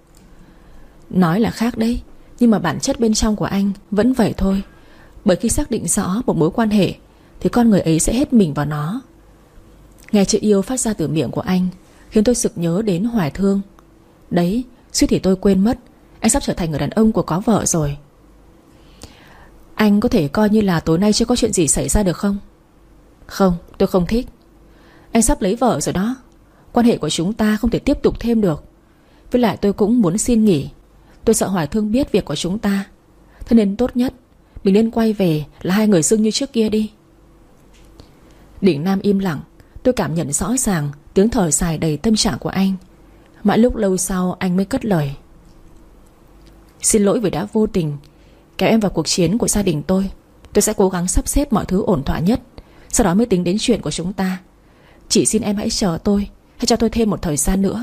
Nói là khác đấy, nhưng mà bản chất bên trong của anh vẫn vậy thôi. Bởi khi xác định rõ một mối quan hệ thì con người ấy sẽ hết mình vào nó. Nghe chữ yêu phát ra từ miệng của anh khiến tôi sực nhớ đến Hoài Thương. Đấy, suýt thì tôi quên mất anh sắp trở thành người đàn ông của có vợ rồi. Anh có thể coi như là tối nay chưa có chuyện gì xảy ra được không? Không, tôi không thích. Anh sắp lấy vợ rồi đó. Quan hệ của chúng ta không thể tiếp tục thêm được. Với lại tôi cũng muốn xin nghỉ. Tôi sợ Hoài Thương biết việc của chúng ta. Thế nên tốt nhất mình nên quay về là hai người xưng như trước kia đi. Đình Nam im lặng. Tôi cảm nhận rõ ràng tiếng thở dài đầy tâm trạng của anh. Mãi lúc lâu sau anh mới cất lời. Xin lỗi vì đã vô tình kéo em vào cuộc chiến của gia đình tôi. Tôi sẽ cố gắng sắp xếp mọi thứ ổn thỏa nhất, sau đó mới tính đến chuyện của chúng ta. Chỉ xin em hãy chờ tôi, hãy cho tôi thêm một thời gian nữa.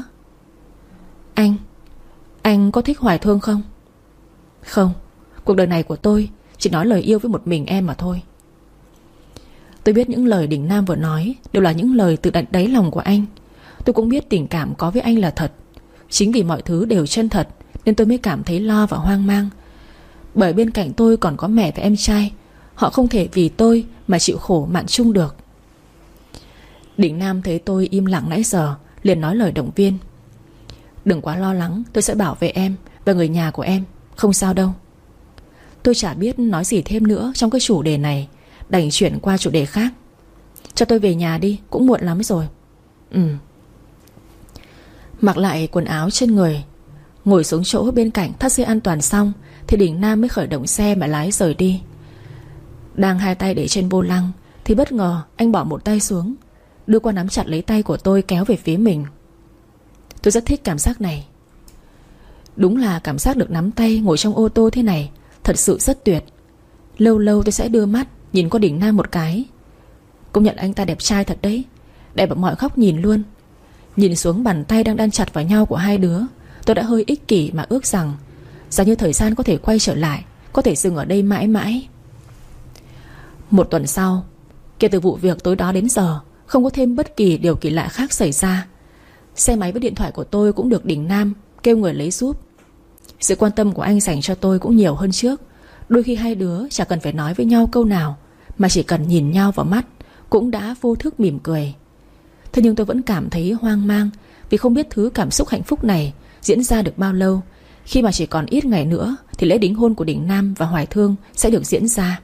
Anh có thích Hoài Thương không? Không, cuộc đời này của tôi chỉ nói lời yêu với một mình em mà thôi. Tôi biết những lời Đình Nam vừa nói đều là những lời từ đáy lòng của anh. Tôi cũng biết tình cảm có với anh là thật. Chính vì mọi thứ đều chân thật nên tôi mới cảm thấy lo và hoang mang. Bởi bên cạnh tôi còn có mẹ và em trai. Họ không thể vì tôi mà chịu khổ mạn chung được. Đình Nam thấy tôi im lặng nãy giờ, liền nói lời động viên. Đừng quá lo lắng, tôi sẽ bảo vệ em và người nhà của em. Không sao đâu. Tôi chả biết nói gì thêm nữa trong cái chủ đề này, đành chuyển qua chủ đề khác. Cho tôi về nhà đi, cũng muộn lắm rồi. Mặc lại quần áo trên người, ngồi xuống chỗ bên cạnh thắt dây an toàn xong thì Đình Nam mới khởi động xe mà lái rời đi. Đang hai tay để trên vô lăng thì bất ngờ anh bỏ một tay xuống, đưa qua nắm chặt lấy tay của tôi kéo về phía mình. Tôi rất thích cảm giác này. Đúng là cảm giác được nắm tay ngồi trong ô tô thế này thật sự rất tuyệt. Lâu lâu tôi sẽ đưa mắt nhìn qua Đình Nam một cái. Công nhận anh ta đẹp trai thật đấy, đẹp ở mọi góc nhìn luôn. Nhìn xuống bàn tay đang đan chặt vào nhau của hai đứa, tôi đã hơi ích kỷ mà ước rằng như thời gian có thể quay trở lại, có thể dừng ở đây mãi mãi. Một tuần sau, kể từ vụ việc tối đó đến giờ, không có thêm bất kỳ điều kỳ lạ khác xảy ra. Xe máy với điện thoại của tôi cũng được Đình Nam kêu người lấy giúp. Sự quan tâm của anh dành cho tôi cũng nhiều hơn trước. Đôi khi hai đứa chả cần phải nói với nhau câu nào, mà chỉ cần nhìn nhau vào mắt cũng đã vô thức mỉm cười. Thế nhưng tôi vẫn cảm thấy hoang mang, vì không biết thứ cảm xúc hạnh phúc này diễn ra được bao lâu, khi mà chỉ còn ít ngày nữa thì lễ đính hôn của Đình Nam và Hoài Thương sẽ được diễn ra.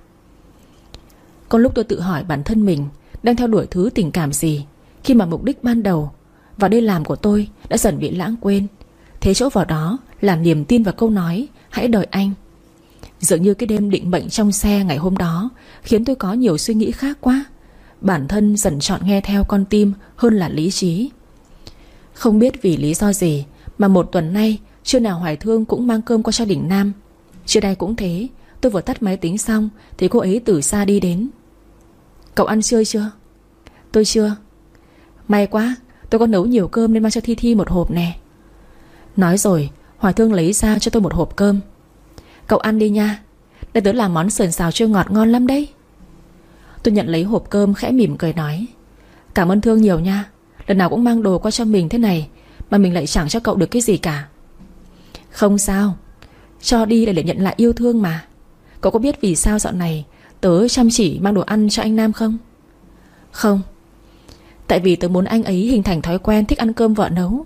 Có lúc tôi tự hỏi bản thân mình đang theo đuổi thứ tình cảm gì, khi mà mục đích ban đầu vào đây làm của tôi đã dần bị lãng quên. Thế chỗ vào đó là niềm tin vào câu nói hãy đợi anh. Dường như cái đêm định mệnh trong xe ngày hôm đó khiến tôi có nhiều suy nghĩ khác quá. Bản thân dần chọn nghe theo con tim hơn là lý trí. Không biết vì lý do gì mà một tuần nay trưa nào Hoài Thương cũng mang cơm qua cho Đình Nam. Trưa nay cũng thế. Tôi vừa tắt máy tính xong thì cô ấy từ xa đi đến. Cậu ăn trưa chưa? Tôi chưa. May quá, tôi có nấu nhiều cơm nên mang cho Thi Thi một hộp nè. Nói rồi Hoài Thương lấy ra cho tôi một hộp cơm. Cậu ăn đi nha, để tớ làm món sườn xào chua ngọt ngon lắm đấy. Tôi nhận lấy hộp cơm khẽ mỉm cười nói. Cảm ơn Thương nhiều nha. Lần nào cũng mang đồ qua cho mình thế này mà mình lại chẳng cho cậu được cái gì cả. Không sao, cho đi để nhận lại yêu thương mà. Cậu có biết vì sao dạo này tớ chăm chỉ mang đồ ăn cho anh Nam không? Không. Tại vì tớ muốn anh ấy hình thành thói quen thích ăn cơm vợ nấu.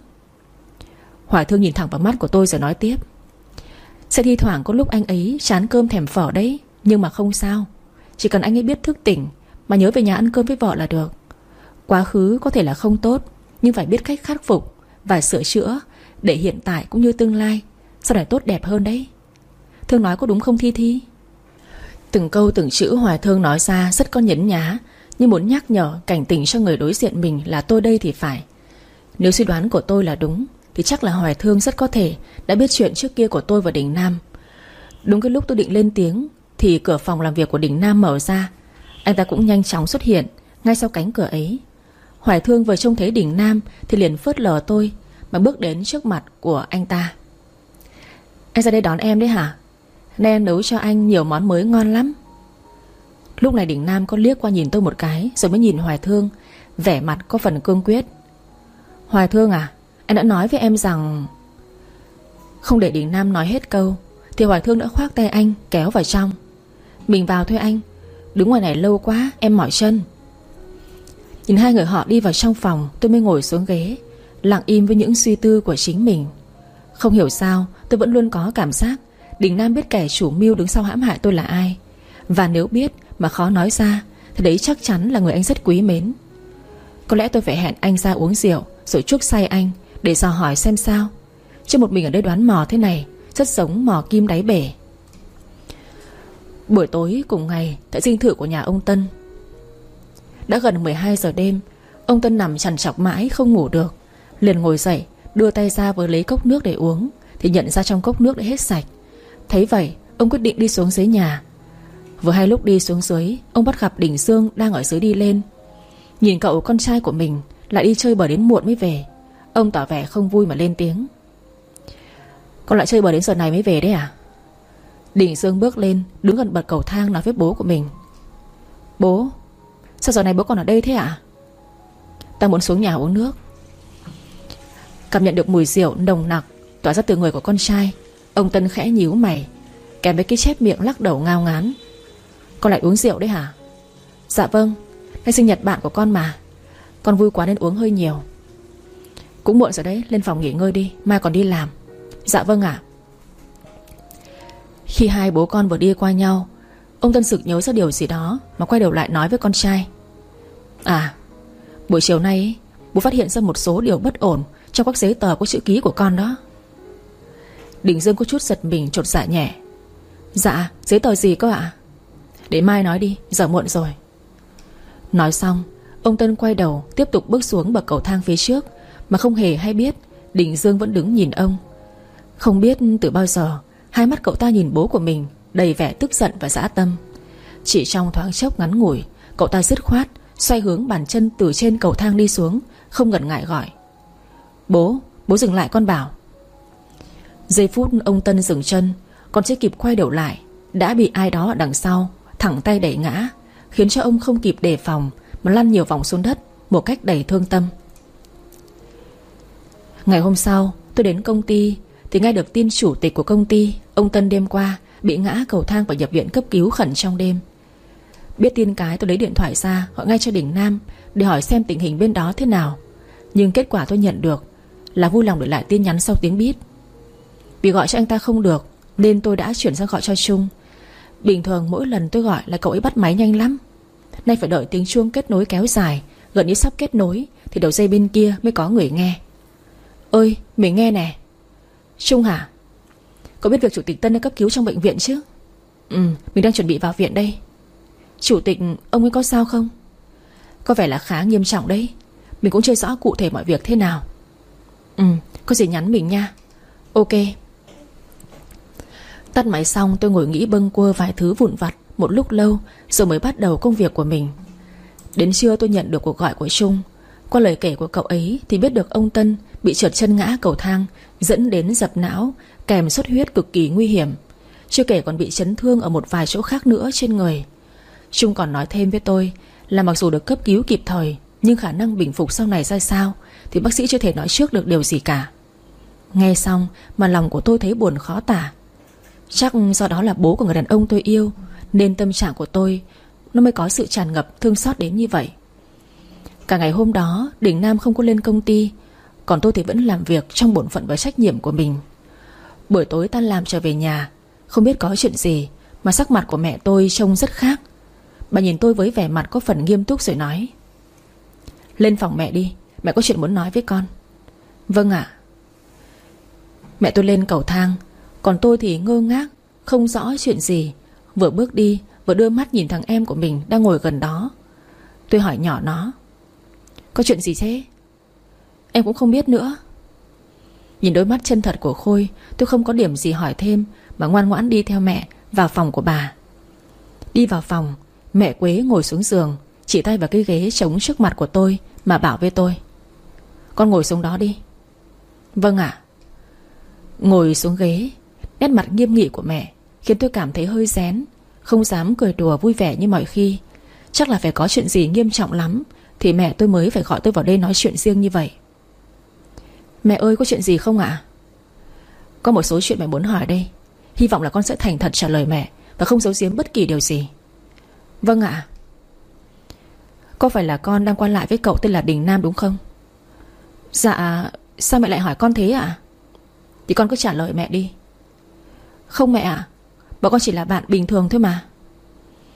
Hoài Thương nhìn thẳng vào mắt của tôi rồi nói tiếp. Sẽ thi thoảng có lúc anh ấy chán cơm thèm phở đấy, nhưng mà không sao. Chỉ cần anh ấy biết thức tỉnh mà nhớ về nhà ăn cơm với vợ là được. Quá khứ có thể là không tốt, nhưng phải biết cách khắc phục và sửa chữa để hiện tại cũng như tương lai sau này tốt đẹp hơn đấy. Thương nói có đúng không Thi Thi? Từng câu từng chữ Hoài Thương nói ra rất có nhấn nhá, như muốn nhắc nhở cảnh tỉnh cho người đối diện mình là tôi đây thì phải. Nếu suy đoán của tôi là đúng thì chắc là Hoài Thương rất có thể đã biết chuyện trước kia của tôi và Đình Nam. Đúng cái lúc tôi định lên tiếng thì cửa phòng làm việc của Đình Nam mở ra. Anh ta cũng nhanh chóng xuất hiện ngay sau cánh cửa ấy. Hoài Thương vừa trông thấy Đình Nam thì liền phớt lờ tôi mà bước đến trước mặt của anh ta. Anh ra đây đón em đấy hả? Nay em nấu cho anh nhiều món mới ngon lắm. Lúc này Đình Nam có liếc qua nhìn tôi một cái rồi mới nhìn Hoài Thương, vẻ mặt có phần cương quyết. Hoài Thương à, anh đã nói với em rằng... Không để Đình Nam nói hết câu thì Hoài Thương đã khoác tay anh kéo vào trong. Mình vào thôi anh, đứng ngoài này lâu quá em mỏi chân. Nhìn hai người họ đi vào trong phòng, tôi mới ngồi xuống ghế, lặng im với những suy tư của chính mình. Không hiểu sao tôi vẫn luôn có cảm giác Đình Nam biết kẻ chủ mưu đứng sau hãm hại tôi là ai, Và nếu biết mà khó nói ra thì đấy chắc chắn là người anh rất quý mến. Có lẽ tôi phải hẹn anh ra uống rượu rồi chuốc say anh để dò hỏi xem sao. Chứ một mình ở đây đoán mò thế này rất giống mò kim đáy bể. Buổi tối cùng ngày tại dinh thự của nhà ông Tân. Đã gần 12 giờ đêm. Ông Tân nằm trằn trọc mãi không ngủ được, liền ngồi dậy đưa tay ra với lấy cốc nước để uống, thì nhận ra trong cốc nước đã hết sạch. Thấy vậy ông quyết định đi xuống dưới nhà. Vừa hay lúc đi xuống dưới, ông bắt gặp Đình Dương đang ở dưới đi lên. Nhìn cậu con trai của mình lại đi chơi bời đến muộn mới về, ông tỏ vẻ không vui mà lên tiếng: "Con lại chơi bời đến giờ này mới về đấy à?" Đình Dương bước lên đứng gần bậc cầu thang nói với bố của mình: "Bố, sao giờ này bố còn ở đây thế ạ?" "Ta muốn xuống nhà uống nước." Cảm nhận được mùi rượu nồng nặc tỏa ra từ người của con trai, ông Tân khẽ nhíu mày, kèm với cái chép miệng lắc đầu ngao ngán: "Con lại uống rượu đấy hả?" "Dạ vâng, nay sinh nhật bạn của con mà. Con vui quá nên uống hơi nhiều." "Cũng muộn rồi đấy, lên phòng nghỉ ngơi đi, mai còn đi làm." "Dạ vâng ạ." Khi hai bố con vừa đi qua nhau, ông Tân sực nhớ ra điều gì đó mà quay đầu lại nói với con trai: "À, buổi chiều nay ấy, bố phát hiện ra một số điều bất ổn trong các giấy tờ có chữ ký của con đó." Đình Dương có chút giật mình, chột dạ nhẹ: "Dạ, giấy tờ gì cơ ạ?" "Để mai nói đi, giờ muộn rồi." Nói xong, ông Tân quay đầu tiếp tục bước xuống bậc cầu thang phía trước, mà không hề hay biết Đình Dương vẫn đứng nhìn ông. Không biết từ bao giờ hai mắt cậu ta nhìn bố của mình đầy vẻ tức giận và dã tâm. Chỉ trong thoáng chốc ngắn ngủi, cậu ta dứt khoát xoay hướng bàn chân từ trên cầu thang đi xuống, không ngần ngại gọi: Bố dừng lại con bảo." Giây phút ông Tân dừng chân, còn chưa kịp quay đầu lại đã bị ai đó ở đằng sau thẳng tay đẩy ngã, khiến cho ông không kịp đề phòng mà lăn nhiều vòng xuống đất một cách đầy thương tâm. Ngày hôm sau tôi đến công ty thì nghe được tin chủ tịch của công ty, ông Tân, đêm qua bị ngã cầu thang và nhập viện cấp cứu khẩn trong đêm. Biết tin cái tôi lấy điện thoại ra gọi ngay cho Đình Nam để hỏi xem tình hình bên đó thế nào. Nhưng kết quả tôi nhận được là vui lòng để lại tin nhắn sau tiếng bíp. Vì gọi cho anh ta không được nên tôi đã chuyển sang gọi cho Trung. Bình thường mỗi lần tôi gọi là cậu ấy bắt máy nhanh lắm. Nay phải đợi tiếng chuông kết nối kéo dài, gần như sắp kết nối thì đầu dây bên kia mới có người nghe. "Ơi, mình nghe nè." "Trung hả? Cậu biết việc chủ tịch Tân đã cấp cứu trong bệnh viện chứ?" Mình đang chuẩn bị vào viện đây." "Chủ tịch, ông ấy có sao không?" "Có vẻ là khá nghiêm trọng đấy. Mình cũng chưa rõ cụ thể mọi việc thế nào." Có gì nhắn mình nha." "Ok." Tắt máy xong tôi ngồi nghĩ bâng quơ vài thứ vụn vặt một lúc lâu rồi mới bắt đầu công việc của mình. Đến trưa tôi nhận được cuộc gọi của Trung. Qua lời kể của cậu ấy thì biết được ông Tân bị trượt chân ngã cầu thang dẫn đến dập não kèm xuất huyết cực kỳ nguy hiểm. Chưa kể còn bị chấn thương ở một vài chỗ khác nữa trên người. Trung còn nói thêm với tôi là mặc dù được cấp cứu kịp thời nhưng khả năng bình phục sau này ra sao thì bác sĩ chưa thể nói trước được điều gì cả. Nghe xong mà lòng của tôi thấy buồn khó tả. Chắc do đó là bố của người đàn ông tôi yêu nên tâm trạng của tôi nó mới có sự tràn ngập thương xót đến như vậy. Cả ngày hôm đó Đình Nam không có lên công ty, còn tôi thì vẫn làm việc trong bổn phận và trách nhiệm của mình. Buổi tối tan làm trở về nhà, không biết có chuyện gì mà sắc mặt của mẹ tôi trông rất khác. Bà nhìn tôi với vẻ mặt có phần nghiêm túc rồi nói: "Lên phòng mẹ đi, mẹ có chuyện muốn nói với con." "Vâng ạ." Mẹ tôi lên cầu thang, còn tôi thì ngơ ngác không rõ chuyện gì, vừa bước đi vừa đưa mắt nhìn thằng em của mình đang ngồi gần đó. Tôi hỏi nhỏ nó: "Có chuyện gì thế?" "Em cũng không biết nữa." Nhìn đôi mắt chân thật của Khôi, tôi không có điểm gì hỏi thêm mà ngoan ngoãn đi theo mẹ vào phòng của bà. Đi vào phòng, mẹ Quế ngồi xuống giường, chỉ tay vào cái ghế trống trước mặt của tôi mà bảo với tôi: "Con ngồi xuống đó đi." "Vâng ạ." Ngồi xuống ghế, nét mặt nghiêm nghị của mẹ khiến tôi cảm thấy hơi rén, không dám cười đùa vui vẻ như mọi khi. Chắc là phải có chuyện gì nghiêm trọng lắm thì mẹ tôi mới phải gọi tôi vào đây nói chuyện riêng như vậy. "Mẹ ơi, có chuyện gì không ạ?" "Có một số chuyện mẹ muốn hỏi đây. Hy vọng là con sẽ thành thật trả lời mẹ và không giấu giếm bất kỳ điều gì." "Vâng ạ." "Có phải là con đang qua lại với cậu tên là Đình Nam đúng không?" "Dạ, sao mẹ lại hỏi con thế ạ?" "Thì con cứ trả lời mẹ đi." "Không mẹ ạ, bọn con chỉ là bạn bình thường thôi mà."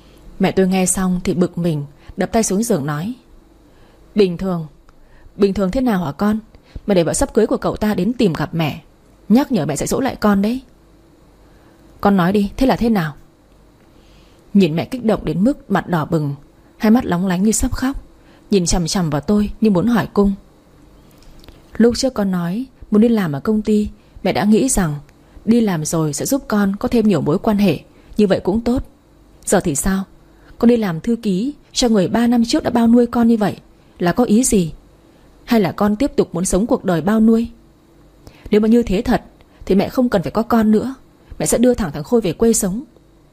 Mẹ tôi nghe xong thì bực mình, đập tay xuống giường nói: Bình thường thế nào hả con? Mà để vợ sắp cưới của cậu ta đến tìm gặp mẹ, nhắc nhở mẹ sẽ dỗ lại con đấy. Con nói đi, thế là thế nào? Nhìn mẹ kích động đến mức mặt đỏ bừng, hai mắt lóng lánh như sắp khóc, nhìn chằm chằm vào tôi như muốn hỏi cung. Lúc trước con nói muốn đi làm ở công ty, mẹ đã nghĩ rằng đi làm rồi sẽ giúp con có thêm nhiều mối quan hệ, như vậy cũng tốt. Giờ thì sao? Con đi làm thư ký cho người 3 năm trước đã bao nuôi con như vậy là có ý gì? Hay là con tiếp tục muốn sống cuộc đời bao nuôi? Nếu mà như thế thật thì mẹ không cần phải có con nữa. Mẹ sẽ đưa thẳng thằng Khôi về quê sống.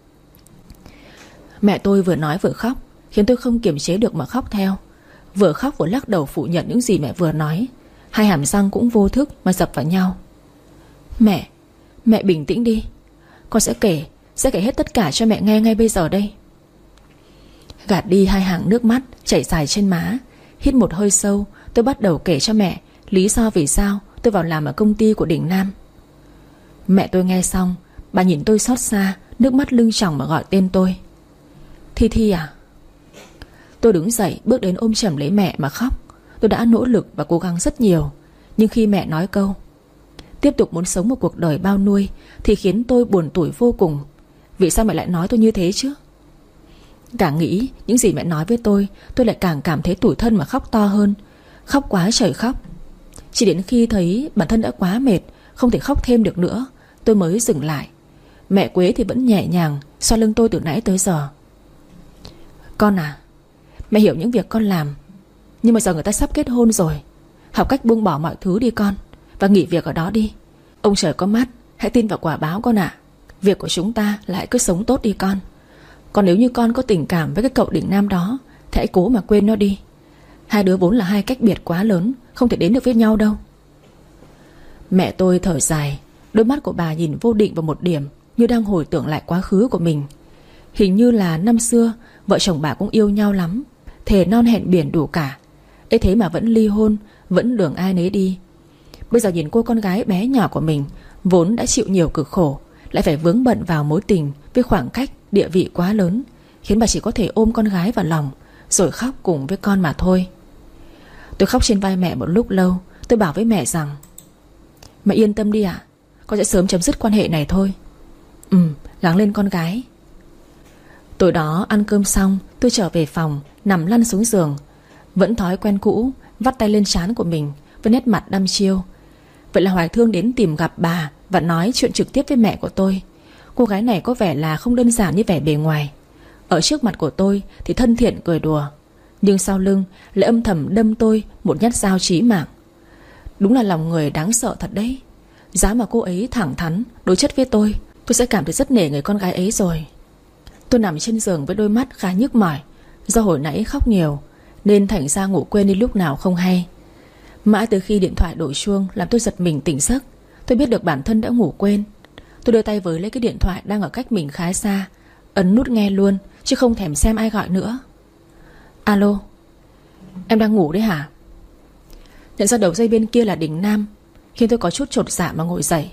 Mẹ tôi vừa nói vừa khóc, khiến tôi không kiềm chế được mà khóc theo. Vừa khóc vừa lắc đầu phủ nhận những gì mẹ vừa nói. Hai hàm răng cũng vô thức mà dập vào nhau. Mẹ bình tĩnh đi. Con sẽ kể hết tất cả cho mẹ nghe ngay bây giờ đây. Gạt đi hai hàng nước mắt chảy dài trên má, hít một hơi sâu, tôi bắt đầu kể cho mẹ lý do vì sao tôi vào làm ở công ty của Đình Nam. Mẹ tôi nghe xong, bà nhìn tôi xót xa, nước mắt lưng tròng mà gọi tên tôi: Thi Thi à? Tôi đứng dậy bước đến ôm chầm lấy mẹ mà khóc. Tôi đã nỗ lực và cố gắng rất nhiều, nhưng khi mẹ nói câu tiếp tục muốn sống một cuộc đời bao nuôi thì khiến tôi buồn tủi vô cùng. Vì sao mẹ lại nói tôi như thế chứ? Càng nghĩ những gì mẹ nói với tôi lại càng cảm thấy tủi thân mà khóc to hơn. Khóc quá trời khóc. Chỉ đến khi thấy bản thân đã quá mệt, không thể khóc thêm được nữa, tôi mới dừng lại. Mẹ Quế thì vẫn nhẹ nhàng xoa lưng tôi từ nãy tới giờ. Con à, mẹ hiểu những việc con làm, nhưng mà giờ người ta sắp kết hôn rồi. Học cách buông bỏ mọi thứ đi con, và nghỉ việc ở đó đi. Ông trời có mắt, hãy tin vào quả báo con ạ. Việc của chúng ta lại cứ sống tốt đi con. Còn nếu như con có tình cảm với cái cậu Đình Nam đó thì hãy cố mà quên nó đi. Hai đứa vốn là hai cách biệt quá lớn, không thể đến được với nhau đâu. Mẹ tôi thở dài. Đôi mắt của bà nhìn vô định vào một điểm, như đang hồi tưởng lại quá khứ của mình. Hình như là năm xưa vợ chồng bà cũng yêu nhau lắm, thề non hẹn biển đủ cả. Ấy thế mà vẫn ly hôn, vẫn đường ai nấy đi. Bây giờ nhìn cô con gái bé nhỏ của mình, vốn đã chịu nhiều cực khổ, lại phải vướng bận vào mối tình với khoảng cách địa vị quá lớn, khiến bà chỉ có thể ôm con gái vào lòng rồi khóc cùng với con mà thôi. Tôi khóc trên vai mẹ một lúc lâu. Tôi bảo với mẹ rằng: Mẹ yên tâm đi ạ, con sẽ sớm chấm dứt quan hệ này thôi. Gắng lên con gái. Tối đó ăn cơm xong, tôi trở về phòng, nằm lăn xuống giường. Vẫn thói quen cũ, vắt tay lên trán của mình với nét mặt đăm chiêu. Vậy là Hoài Thương đến tìm gặp bà và nói chuyện trực tiếp với mẹ của tôi. Cô gái này có vẻ là không đơn giản như vẻ bề ngoài. Ở trước mặt của tôi thì thân thiện cười đùa, nhưng sau lưng lại âm thầm đâm tôi một nhát dao chí mạng. Đúng là lòng người đáng sợ thật đấy. Giá mà cô ấy thẳng thắn đối chất với tôi sẽ cảm thấy rất nể người con gái ấy rồi. Tôi nằm trên giường với đôi mắt khá nhức mỏi. Do hồi nãy khóc nhiều nên thành ra ngủ quên đi lúc nào không hay. Mãi từ khi điện thoại đổ chuông làm tôi giật mình tỉnh giấc, tôi biết được bản thân đã ngủ quên. Tôi đưa tay với lấy cái điện thoại đang ở cách mình khá xa, ấn nút nghe luôn, chứ không thèm xem ai gọi nữa. Alo, em đang ngủ đấy hả? Nhận ra đầu dây bên kia là Đình Nam, khiến tôi có chút chột dạ mà ngồi dậy.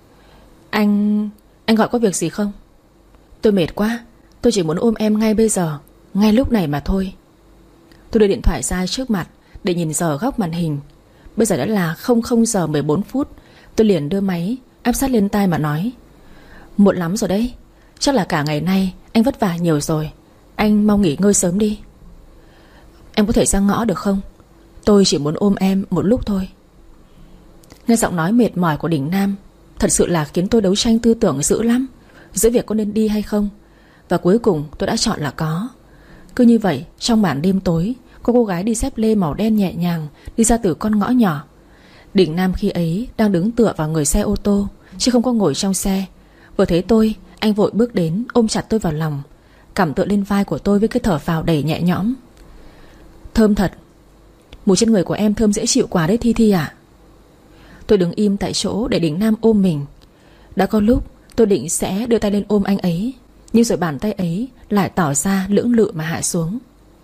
Anh gọi có việc gì không? Tôi mệt quá, tôi chỉ muốn ôm em ngay bây giờ, ngay lúc này mà thôi. Tôi đưa điện thoại ra trước mặt để nhìn giờ góc màn hình. Bây giờ đã là 00 giờ 14 phút. Tôi liền đưa máy áp sát lên tai mà nói: Muộn lắm rồi đấy, chắc là cả ngày nay anh vất vả nhiều rồi. Anh mau nghỉ ngơi sớm đi. Em có thể ra ngõ được không? Tôi chỉ muốn ôm em một lúc thôi. Nghe giọng nói mệt mỏi của Đình Nam thật sự là khiến tôi đấu tranh tư tưởng dữ lắm, giữa việc có nên đi hay không. Và cuối cùng tôi đã chọn là có. Cứ như vậy, trong màn đêm tối, có cô gái đi dép lê màu đen nhẹ nhàng đi ra từ con ngõ nhỏ. Đình Nam khi ấy đang đứng tựa vào người xe ô tô, chứ không có ngồi trong xe. Vừa thấy tôi, anh vội bước đến ôm chặt tôi vào lòng, cằm tựa lên vai của tôi với cái thở phào đầy nhẹ nhõm. Thơm thật. Mùi trên người của em thơm dễ chịu quá đấy Thi Thi ạ. Tôi đứng im tại chỗ để Đình Nam ôm mình. Đã có lúc tôi định sẽ đưa tay lên ôm anh ấy, nhưng rồi bàn tay ấy lại tỏ ra lưỡng lự mà hạ xuống.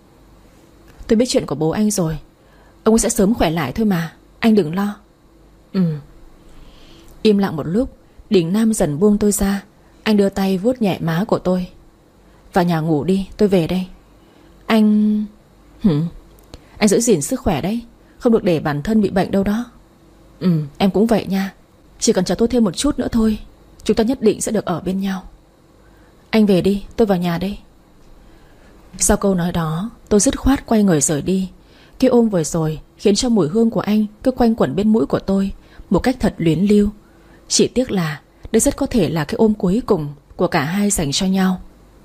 Tôi biết chuyện của bố anh rồi, ông ấy sẽ sớm khỏe lại thôi mà, anh đừng lo. Im lặng một lúc, Đình Nam dần buông tôi ra. Anh đưa tay vuốt nhẹ má của tôi. Vào nhà ngủ đi, tôi về đây. Anh... Anh giữ gìn sức khỏe đấy, không được để bản thân bị bệnh đâu đó. Em cũng vậy nha. Chỉ cần chờ tôi thêm một chút nữa thôi, chúng ta nhất định sẽ được ở bên nhau. Anh về đi, tôi vào nhà đây. Sau câu nói đó, tôi dứt khoát quay người rời đi. Cái ôm vừa rồi khiến cho mùi hương của anh cứ quanh quẩn bên mũi của tôi một cách thật luyến lưu. Chỉ tiếc là đây rất có thể là cái ôm cuối cùng của cả hai dành cho nhau.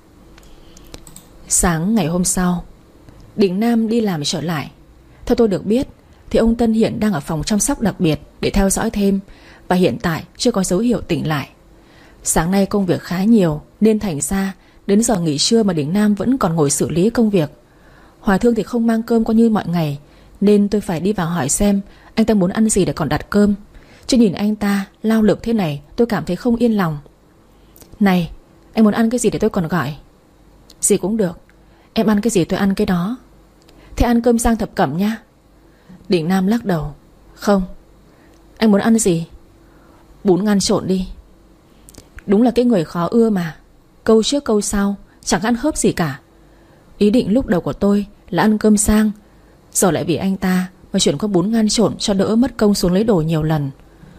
Sáng ngày hôm sau, Đình Nam đi làm trở lại. Theo tôi được biết thì ông Tân hiện đang ở phòng chăm sóc đặc biệt để theo dõi thêm, và hiện tại chưa có dấu hiệu tỉnh lại. Sáng nay công việc khá nhiều nên thành ra đến giờ nghỉ trưa mà Đình Nam vẫn còn ngồi xử lý công việc. Hoài Thương thì không mang cơm có như mọi ngày, nên tôi phải đi vào hỏi xem anh ta muốn ăn gì để còn đặt cơm. Chứ nhìn anh ta lao lực thế này, tôi cảm thấy không yên lòng. Này, anh muốn ăn cái gì để tôi còn gọi? Gì cũng được, em ăn cái gì tôi ăn cái đó. Thế ăn cơm rang thập cẩm nha. Đình Nam lắc đầu. Không. Anh muốn ăn gì? Bún ngăn trộn đi. Đúng là cái người khó ưa mà, câu trước câu sau chẳng ăn khớp gì cả. Ý định lúc đầu của tôi là ăn cơm sang, giờ lại vì anh ta mà chuyển qua bún ngăn trộn cho đỡ mất công xuống lấy đồ nhiều lần.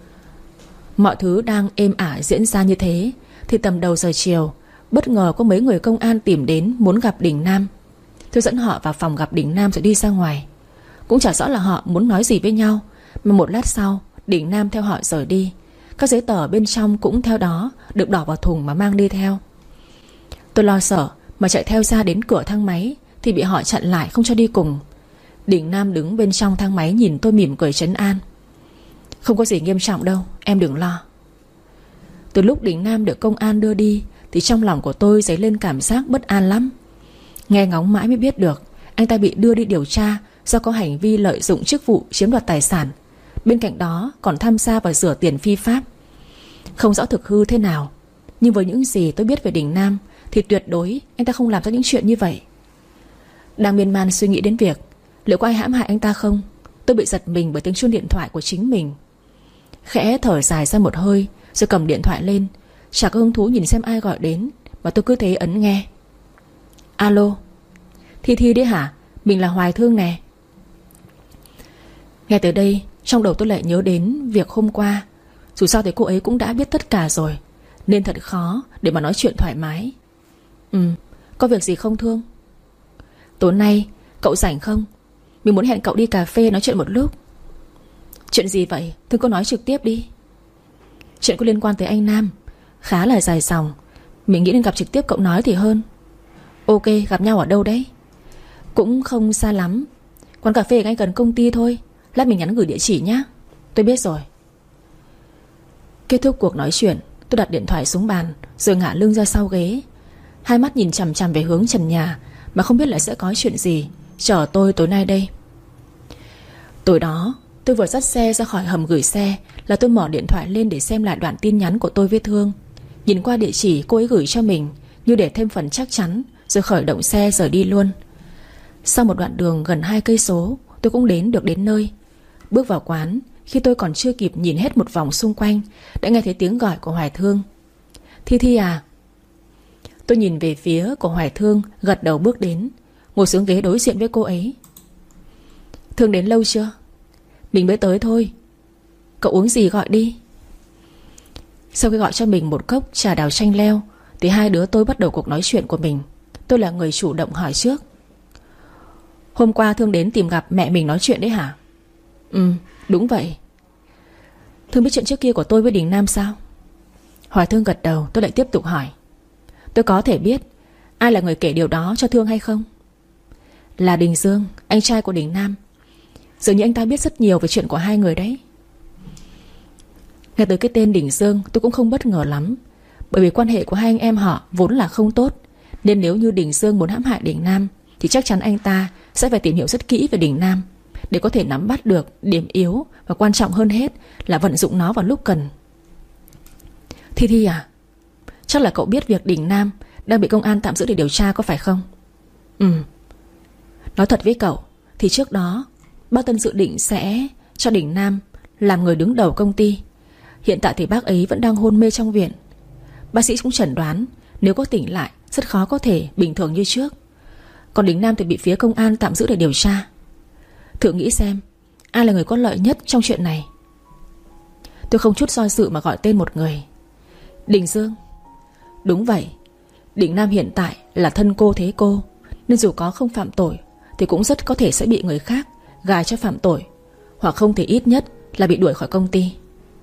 Mọi thứ đang êm ả diễn ra như thế thì tầm đầu giờ chiều, bất ngờ có mấy người công an tìm đến muốn gặp Đình Nam. Tôi dẫn họ vào phòng gặp Đình Nam rồi đi ra ngoài. Cũng chả rõ là họ muốn nói gì với nhau, mà một lát sau Đình Nam theo họ rời đi. Các giấy tờ bên trong cũng theo đó được đỏ vào thùng mà mang đi theo. Tôi lo sợ mà chạy theo ra đến cửa thang máy thì bị họ chặn lại không cho đi cùng. Đình Nam đứng bên trong thang máy nhìn tôi mỉm cười trấn an. Không có gì nghiêm trọng đâu, em đừng lo. Từ lúc Đình Nam được công an đưa đi thì trong lòng của tôi dấy lên cảm giác bất an lắm. Nghe ngóng mãi mới biết được anh ta bị đưa đi điều tra do có hành vi lợi dụng chức vụ chiếm đoạt tài sản. Bên cạnh đó còn tham gia vào rửa tiền phi pháp. Không rõ thực hư thế nào, nhưng với những gì tôi biết về Đình Nam thì tuyệt đối anh ta không làm ra những chuyện như vậy. Đang miên man suy nghĩ đến việc liệu có ai hãm hại anh ta không, tôi bị giật mình bởi tiếng chuông điện thoại của chính mình. Khẽ thở dài ra một hơi rồi cầm điện thoại lên, chả có hứng thú nhìn xem ai gọi đến, mà tôi cứ thế ấn nghe. Alo, Thi đấy hả? Mình là Hoài Thương nè. Nghe tới đây trong đầu tôi lại nhớ đến việc hôm qua. Dù sao thì cô ấy cũng đã biết tất cả rồi, nên thật khó để mà nói chuyện thoải mái. Có việc gì không Thương? Tối nay cậu rảnh không? Mình muốn hẹn cậu đi cà phê nói chuyện một lúc. Chuyện gì vậy? Thương cô nói trực tiếp đi. Chuyện có liên quan tới anh Nam, khá là dài dòng. Mình nghĩ nên gặp trực tiếp cậu nói thì hơn. Ok, gặp nhau ở đâu đấy? Cũng không xa lắm, quán cà phê ngay gần công ty thôi. Lát mình nhắn gửi địa chỉ nhé. Tôi biết rồi. Kết thúc cuộc nói chuyện, tôi đặt điện thoại xuống bàn rồi ngả lưng ra sau ghế, hai mắt nhìn chằm chằm về hướng trần nhà mà không biết là sẽ có chuyện gì chờ tôi tối nay đây. Tối đó tôi vừa dắt xe ra khỏi hầm gửi xe là tôi mở điện thoại lên để xem lại đoạn tin nhắn của tôi với Thương. Nhìn qua địa chỉ cô ấy gửi cho mình như để thêm phần chắc chắn, rồi khởi động xe rời đi luôn. Sau một đoạn đường gần 2 cây số, tôi cũng đến nơi. Bước vào quán, khi tôi còn chưa kịp nhìn hết một vòng xung quanh đã nghe thấy tiếng gọi của Hoài Thương. Thi à? Tôi nhìn về phía của Hoài Thương, gật đầu bước đến, ngồi xuống ghế đối diện với cô ấy. Thương đến lâu chưa? Mình mới tới thôi. Cậu uống gì gọi đi. Sau khi gọi cho mình một cốc trà đào chanh leo thì hai đứa tôi bắt đầu cuộc nói chuyện của mình. Tôi là người chủ động hỏi trước. Hôm qua Thương đến tìm gặp mẹ mình nói chuyện đấy hả? Đúng vậy. Thương biết chuyện trước kia của tôi với Đình Nam sao? Hoài Thương gật đầu. Tôi lại tiếp tục hỏi. Tôi có thể biết ai là người kể điều đó cho Thương hay không? Là Đình Dương, anh trai của Đình Nam. Dường như anh ta biết rất nhiều về chuyện của hai người đấy. Nghe tới cái tên Đình Dương tôi cũng không bất ngờ lắm, bởi vì quan hệ của hai anh em họ vốn là không tốt. Nên nếu như Đình Dương muốn hãm hại Đình Nam thì chắc chắn anh ta sẽ phải tìm hiểu rất kỹ về Đình Nam để có thể nắm bắt được điểm yếu, và quan trọng hơn hết là vận dụng nó vào lúc cần. Thi à, chắc là cậu biết việc Đình Nam đang bị công an tạm giữ để điều tra có phải không? Nói thật với cậu thì trước đó bác Tân dự định sẽ cho Đình Nam làm người đứng đầu công ty. Hiện tại thì bác ấy vẫn đang hôn mê trong viện. Bác sĩ cũng chẩn đoán nếu có tỉnh lại rất khó có thể bình thường như trước. Còn Đình Nam thì bị phía công an tạm giữ để điều tra. Thử nghĩ xem, ai là người có lợi nhất trong chuyện này? Tôi không chút do dự mà gọi tên một người. Đình Dương. Đúng vậy, Đình Nam hiện tại là thân cô thế cô, nên dù có không phạm tội thì cũng rất có thể sẽ bị người khác gài cho phạm tội, hoặc không thì ít nhất là bị đuổi khỏi công ty.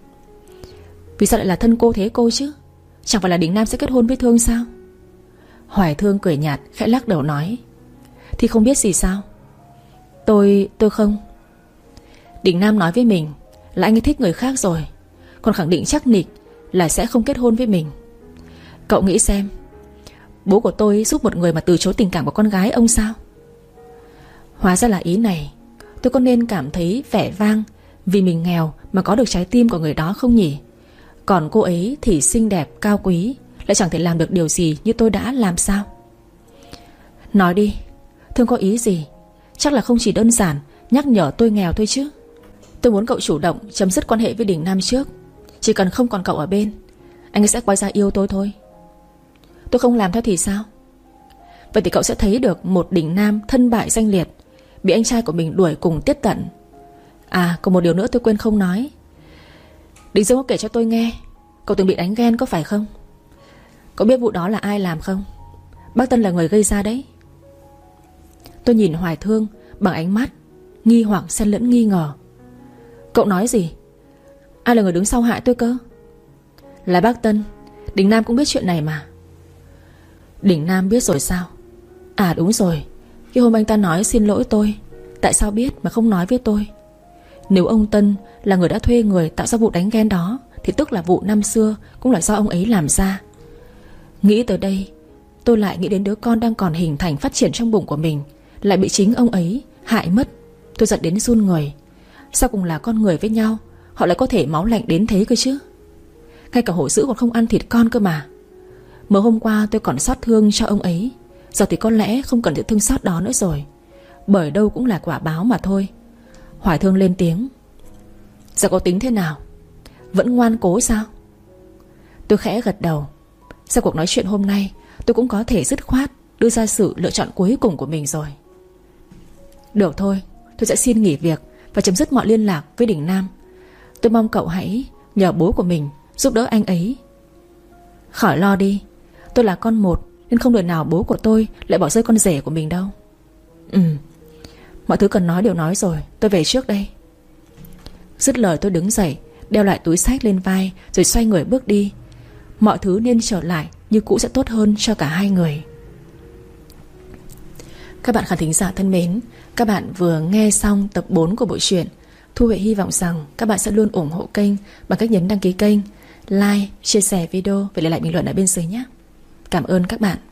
Vì sao lại là thân cô thế cô chứ? Chẳng phải là Đình Nam sẽ kết hôn với Thương sao? Hoài Thương cười nhạt khẽ lắc đầu nói, thì không biết gì sao? Tôi không. Đình Nam nói với mình là anh ấy thích người khác rồi, còn khẳng định chắc nịch là sẽ không kết hôn với mình. Cậu nghĩ xem, bố của tôi giúp một người mà từ chối tình cảm của con gái ông sao? Hóa ra là ý này. Tôi có nên cảm thấy vẻ vang vì mình nghèo mà có được trái tim của người đó không nhỉ? Còn cô ấy thì xinh đẹp, cao quý, lại chẳng thể làm được điều gì như tôi đã làm sao? Nói đi, Thương có ý gì? Chắc là không chỉ đơn giản nhắc nhở tôi nghèo thôi chứ. Tôi muốn cậu chủ động chấm dứt quan hệ với Đình Nam trước. Chỉ cần không còn cậu ở bên, anh ấy sẽ quay ra yêu tôi thôi. Tôi không làm theo thì sao? Vậy thì cậu sẽ thấy được một Đình Nam thân bại danh liệt, bị anh trai của mình đuổi cùng tiết tận. À, còn một điều nữa tôi quên không nói. Đình Dương có kể cho tôi nghe cậu từng bị đánh ghen có phải không? Cậu biết vụ đó là ai làm không? Bác Tân là người gây ra đấy. Tôi nhìn Hoài Thương bằng ánh mắt nghi hoặc xen lẫn nghi ngờ. Cậu nói gì? Ai là người đứng sau hại tôi cơ? Là bác Tân. Đình Nam cũng biết chuyện này mà. Đình Nam biết rồi sao? À đúng rồi, khi hôm anh ta nói xin lỗi tôi, tại sao biết mà không nói với tôi? Nếu ông Tân là người đã thuê người tạo ra vụ đánh ghen đó, thì tức là vụ năm xưa cũng là do ông ấy làm ra. Nghĩ tới đây, tôi lại nghĩ đến đứa con đang còn hình thành phát triển trong bụng của mình lại bị chính ông ấy hại mất. Tôi giận đến run người. Sao cùng là con người với nhau, họ lại có thể máu lạnh đến thế cơ chứ? Ngay cả hổ dữ còn không ăn thịt con cơ mà. Mới hôm qua tôi còn xót thương cho ông ấy, giờ thì có lẽ không cần sự thương xót đó nữa rồi, bởi đâu cũng là quả báo mà thôi. Hoài Thương lên tiếng. Giờ có tính thế nào? Vẫn ngoan cố sao? Tôi khẽ gật đầu. Sau cuộc nói chuyện hôm nay, tôi cũng có thể dứt khoát đưa ra sự lựa chọn cuối cùng của mình rồi. Được thôi, tôi sẽ xin nghỉ việc và chấm dứt mọi liên lạc với Đình Nam. Tôi mong cậu hãy nhờ bố của mình giúp đỡ anh ấy. Khỏi lo đi, tôi là con một nên không đời nào bố của tôi lại bỏ rơi con rể của mình đâu. Mọi thứ cần nói đều nói rồi, tôi về trước đây. Dứt lời tôi đứng dậy, đeo lại túi xách lên vai, rồi xoay người bước đi. Mọi thứ nên trở lại như cũ sẽ tốt hơn cho cả hai người. Các bạn khán thính giả thân mến, các bạn vừa nghe xong tập 4 của bộ truyện. Thu Huệ hy vọng rằng các bạn sẽ luôn ủng hộ kênh bằng cách nhấn đăng ký kênh, like, chia sẻ video và để lại bình luận ở bên dưới nhé. Cảm ơn các bạn.